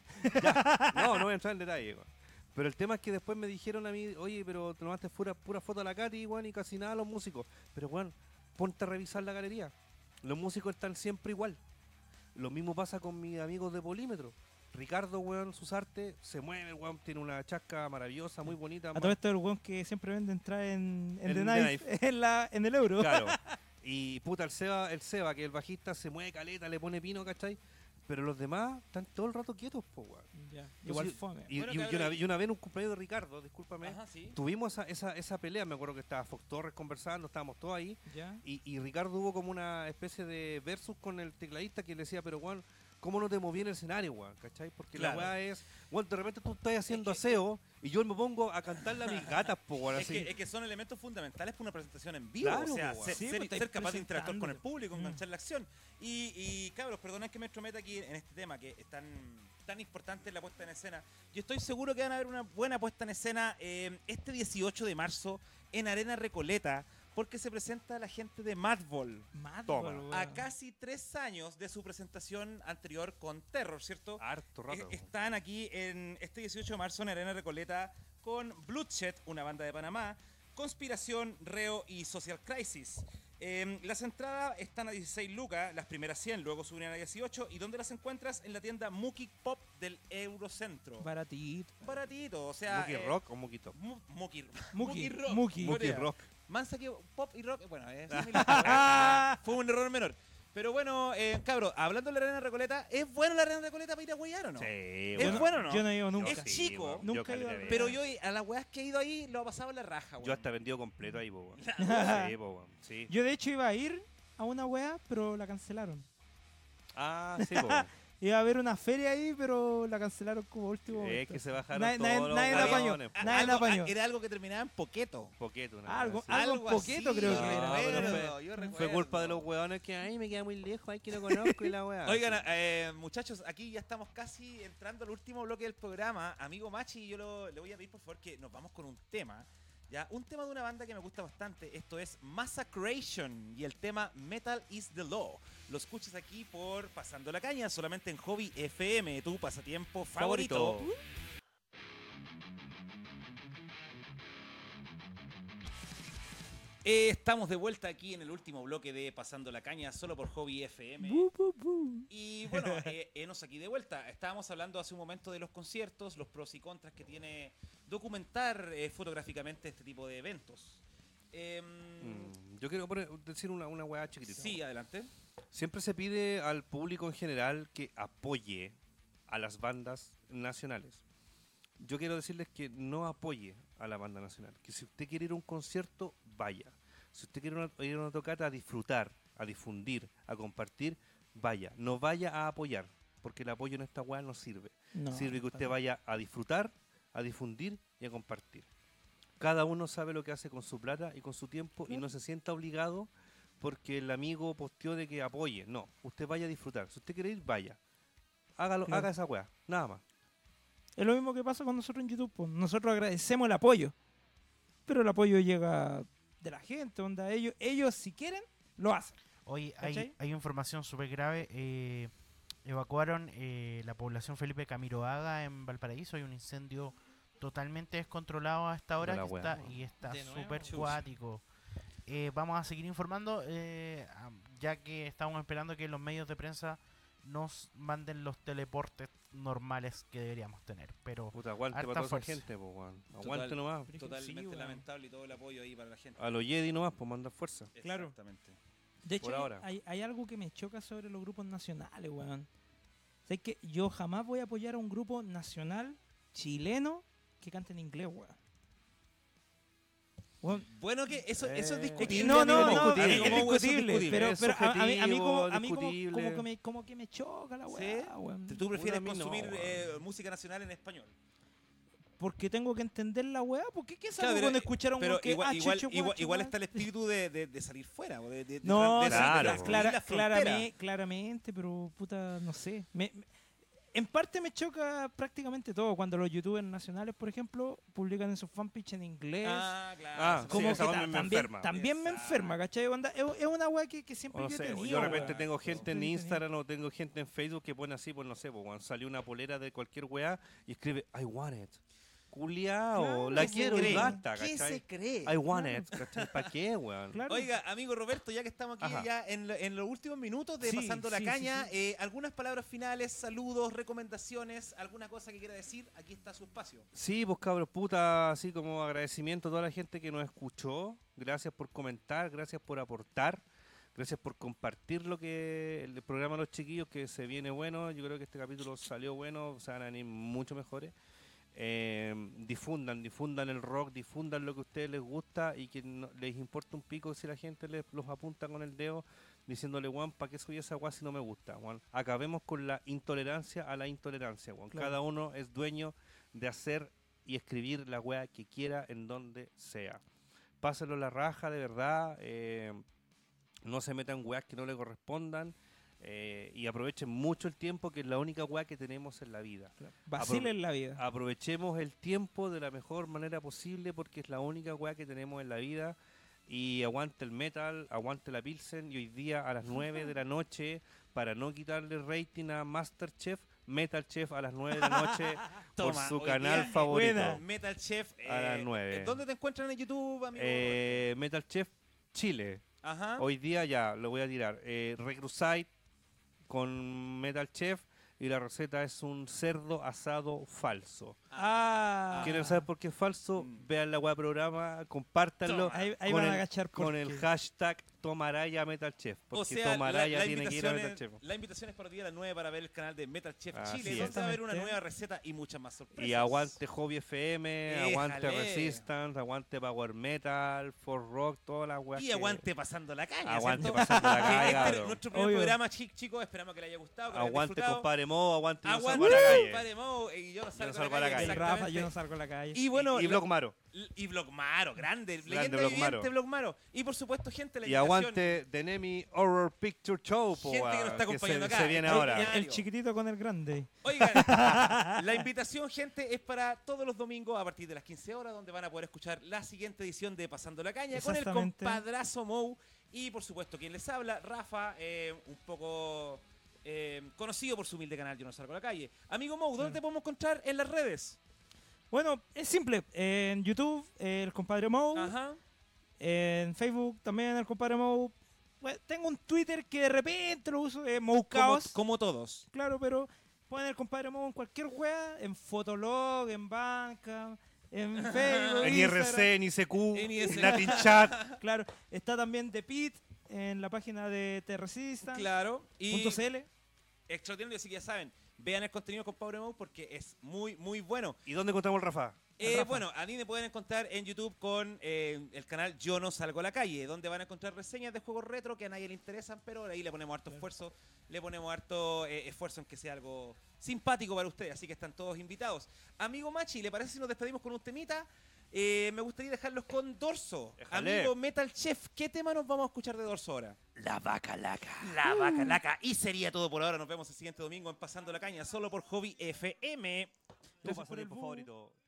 No voy a entrar en detalle, weón. Pero el tema es que después me dijeron a mí, oye, pero te tomaste pura foto a la Katy, weón, y casi nada a los músicos. Pero, weón, ponte a revisar la galería. Los músicos están siempre igual. Lo mismo pasa con mis amigos de Polímetro. Ricardo, weón, sus artes, se mueve, weón, tiene una chasca maravillosa, muy bonita. A todo esto el weón que siempre vende entrar en En The The Knife, en el euro. Claro. Y puta, el Seba, que el bajista se mueve caleta, le pone pino, ¿cachai? Pero los demás están todo el rato quietos, po, weón. Ya, Entonces, igual fome. Y, Bueno, y- claro, y una vez en un cumpleaños de Ricardo, discúlpame, Ajá, sí. tuvimos esa pelea, me acuerdo que estaba Fox Torres conversando, estábamos todos ahí, Ya. y Ricardo hubo como una especie de versus con el tecladista que le decía, pero Juan, ¿cómo no te moví en el escenario, weón? ¿Cachai? Porque Claro. la weá es, weón, de repente tú estás haciendo aseo y yo me pongo a cantarle a mis gatas, po, weón, Es así. que son elementos fundamentales para una presentación en vivo. Claro, o sea, po, ser, sí, ser- pues, estáis ser capaz de interactuar con el presentándote. público, Mm. enganchar la acción. Y cabros, perdonad que me entrometa aquí en este tema, que es tan importante la puesta en escena. Yo estoy seguro que van a haber una buena puesta en escena este 18 de marzo en Arena Recoleta, porque se presenta la gente de Madball. Toma. Madball, A weón. casi 3 años de su presentación anterior con Terror, ¿cierto? Harto rato. Están aquí en este 18 de marzo en Arena Recoleta con Bloodshed, una banda de Panamá, Conspiración, Reo y Social Crisis. Las entradas están a 16 lucas, las primeras 100, luego suben a 18. ¿Y dónde las encuentras? En la tienda Muki Pop del Eurocentro. Baratito. Baratito, o sea... ¿Muki Rock o Muki Top? Muki Muki, Rock. Muki. Buena Muki idea. Rock. Mansa que pop y rock, bueno, es similar. Fue un error menor. Pero bueno, cabro, hablando de la Arena Recoleta, ¿es bueno la Arena Recoleta para ir a huellar o no? Sí, ¿Es weón. bueno o no? Yo no he ido nunca. Es chico, weón. nunca Yo he caleta ido, de veces. Pero yo a las weas que he ido ahí lo he pasado en la raja, weón. Yo hasta vendido completo ahí, po, weón. Sí, po, weón. Sí. Yo de hecho iba a ir a una wea, pero la cancelaron. Ah, sí, po, weón. Iba a haber una feria ahí, pero la cancelaron como último Es momento. que se bajaron Nadie- todos los nadie la apañó. hueones, po. Nadie la apañó. Era algo que terminaba en poqueto. Poquito, una Algo- weá así. algo en poquito así, creo yo que era. recuerdo, yo Fue recuerdo. culpa de los hueones que, ay, me queda muy lejos, ay, que no conozco y la weá. Oigan, muchachos, aquí ya estamos casi entrando al último bloque del programa. Amigo Machi, yo le voy a pedir por favor que nos vamos con un tema. Ya, un tema de una banda que me gusta bastante. Esto es Massacration y el tema Metal is the Law. Lo escuchas aquí por Pasando la Caña, solamente en Hobby FM, tu pasatiempo favorito. Estamos de vuelta aquí en el último bloque de Pasando la Caña, solo por Hobby FM. Bu, bu, bu. Y bueno, enos aquí de vuelta. Estábamos hablando hace un momento de los conciertos, los pros y contras que tiene documentar fotográficamente este tipo de eventos. Yo quiero decir una weá chiquitita. Sí, adelante. Siempre se pide al público en general que apoye a las bandas nacionales. Yo quiero decirles que no apoye a la banda nacional. Que si usted quiere ir a un concierto, vaya. Si usted quiere ir a una tocata a disfrutar, a difundir, a compartir, vaya. No vaya a apoyar, porque el apoyo en esta weá no sirve. No, Sirve que usted vaya a disfrutar, a difundir y a compartir. Cada uno sabe lo que hace con su plata y con su tiempo y no se sienta obligado porque el amigo posteó de que apoye. No, usted vaya a disfrutar. Si usted quiere ir, vaya. Hágalo, Claro. haga esa weá, nada más. Es lo mismo que pasa con nosotros en YouTube. Pues. Nosotros agradecemos el apoyo, pero el apoyo llega de la gente, onda. Ellos si quieren, lo hacen. Hoy ¿Cachai? hay información súper grave. Evacuaron la población Felipe Camiroaga en Valparaíso. Hay un incendio totalmente descontrolado a esta hora la que wea. está, y está De nuevo. súper Chucha. cuático. Vamos a seguir informando, ya que estamos esperando que los medios de prensa nos manden los teleportes normales que deberíamos tener. Pero Puta, aguante Harta para toda esa fuerza. gente, po, weón. Total. Aguante nomás. Totalmente Sí, weón. lamentable y todo el apoyo ahí para la gente. A los Jedi nomás, pues manda fuerza. Claro. Exactamente. De hecho, Por ahora. hay algo que me choca sobre los grupos nacionales, weón. ¿Sabes que yo jamás voy a apoyar a un grupo nacional chileno que cante en inglés, weón? Weón, Bueno, que eso es Y discutible. no, amigo no, Mou. no, Amigo es Mou, eso discutible, pero, Es pero a mí como, subjetivo, discutible. como que me choca la ¿Sí? weá, weón. ¿Tú prefieres Puta, a mí no, consumir weón. música nacional en español? Porque tengo que entender la weá, porque qué Claro, salgo pero- con escuchar a un Pero weón que igual está el espíritu de salir fuera. De No, de sí, Claro. transgredir la frontera. claramente, pero puta, no sé. En parte me choca prácticamente todo. Cuando los youtubers nacionales, por ejemplo, publican en sus fanpage en inglés. Ah, claro. Ah, sí, como sí, que esa onda me también, enferma. también me enferma, ¿cachai? Onda, es una weá que O siempre no yo he sé, tenido, yo de repente weón. tengo gente en Siempre he Instagram o tengo gente en Facebook que pone así, pues no sé, pues cuando salió una polera de cualquier weá y escribe I want it. Culiao, Claro, la ¿qué se quiero y cree? basta, ¿Qué ¿cachai? se cree? I want it, ¿cachai? ¿Para qué, weón? Claro. Oiga, amigo Roberto, ya que estamos aquí Ajá. ya en los últimos minutos de Sí, Pasando la sí, Caña, sí, algunas palabras finales, saludos, recomendaciones, alguna cosa que quiera decir, aquí está su espacio. Sí, pues cabros, puta, así como agradecimiento a toda la gente que nos escuchó. Gracias por comentar, gracias por aportar, gracias por compartir el programa de los chiquillos, que se viene bueno. Yo creo que este capítulo salió bueno, se van a venir mucho mejores. Difundan el rock, difundan lo que a ustedes les gusta y que no, les importa un pico si la gente los apunta con el dedo diciéndole, Juan, ¿para qué soy esa guay si no me gusta? Juan, acabemos con la intolerancia a la intolerancia, Juan. Claro. Cada uno es dueño de hacer y escribir la weá que quiera en donde sea. Pásenlo la raja, de verdad. No se metan weas que no le correspondan. Y aprovechen mucho el tiempo, que es la única weá que tenemos en la vida. Vacilen la vida. Aprovechemos el tiempo de la mejor manera posible, porque es la única weá que tenemos en la vida. Y aguante el metal, aguante la Pilsen. Y hoy día a las 9 de la noche, para no quitarle rating a Masterchef, Metal Chef a las 9 de la noche por Toma, su hoy canal día, favorito. buena. Metal Chef. A las 9. ¿Dónde te encuentran en YouTube, amigo? Metal Chef Chile. Ajá. Hoy día ya lo voy a tirar. Recrusite con Metal Chef, y la receta es un cerdo asado falso. Ah. ¿Quieren saber por qué es falso? Vean la web programa, compártanlo Ahí con van a el- agachar con el hashtag Tomaraya Metal Chef. Porque O sea, Tomaraya tiene que ir a Metal Chef. la invitación es para hoy día a las 9 para ver el canal de Metal Chef Así Chile, es. donde va a haber una Exactamente. nueva receta y muchas más sorpresas. Y aguante Hobby FM, aguante Éjale. Resistance, aguante Power Metal, For Rock, todas las weas. Y que- aguante Pasando la Caña. Aguante ¿cierto? Pasando la Que Caña, este cabrón. nuestro primer Obvio. programa, chicos, esperamos que les haya gustado. Que lo hayan Aguante disfrutado. compadre Mo, aguante Yo no Aguante salgo a la calle. compadre Mo, y yo no salgo, salgo a la calle. El exactamente. Rafa, yo no salgo a la calle. Y bueno, y Block Maro. y Blogmaro, grande, Grande leyenda Blogmaro. viviente Blogmaro. Y por supuesto, gente, la Y invitación. aguante The Nemi Horror Picture Show, po, Gente que nos weón, está acompañando se, acá. se viene El- ahora. El chiquitito con el grande. Oigan, la invitación, gente, es para todos los domingos a partir de las 15 horas, donde van a poder escuchar la siguiente edición de Pasando la Caña con el Exactamente. compadrazo Mou y, por supuesto, quien les habla, Rafa, un poco conocido por su humilde canal Yo no salgo a la calle. Amigo Mou, ¿dónde te podemos encontrar en las redes? Bueno, es simple. En YouTube, el compadre Mo. Ajá. En Facebook también el compadre Mo. Bueno, tengo un Twitter que de repente lo uso, Mo Caos. Como todos. Claro, pero ponen el compadre Mo en cualquier wea, en Fotolog, en Banca, en Facebook, En Instagram. IRC, en ICQ, En IRC. Latin Chat. Claro, está también The Pit en la página de The Resistance. Claro. Y .cl. extraordinario, así que ya saben, vean el contenido con Compadre Mou porque es muy, muy bueno. ¿Y dónde encontramos el Rafa? Bueno, a mí me pueden encontrar en YouTube con el canal Yo no salgo a la calle, donde van a encontrar reseñas de juegos retro que a nadie le interesan, pero ahí le ponemos harto esfuerzo, esfuerzo en que sea algo simpático para ustedes, así que están todos invitados. Amigo Machi, ¿le parece si nos despedimos con un temita? Me gustaría dejarlos con Dorso. Déjale. Amigo Metal Chef, ¿qué tema nos vamos a escuchar de Dorso ahora? La vaca laca. La vaca laca. Y sería todo por ahora. Nos vemos el siguiente domingo en Pasando la Caña, solo por Hobby FM. Tu pasatiempo favorito.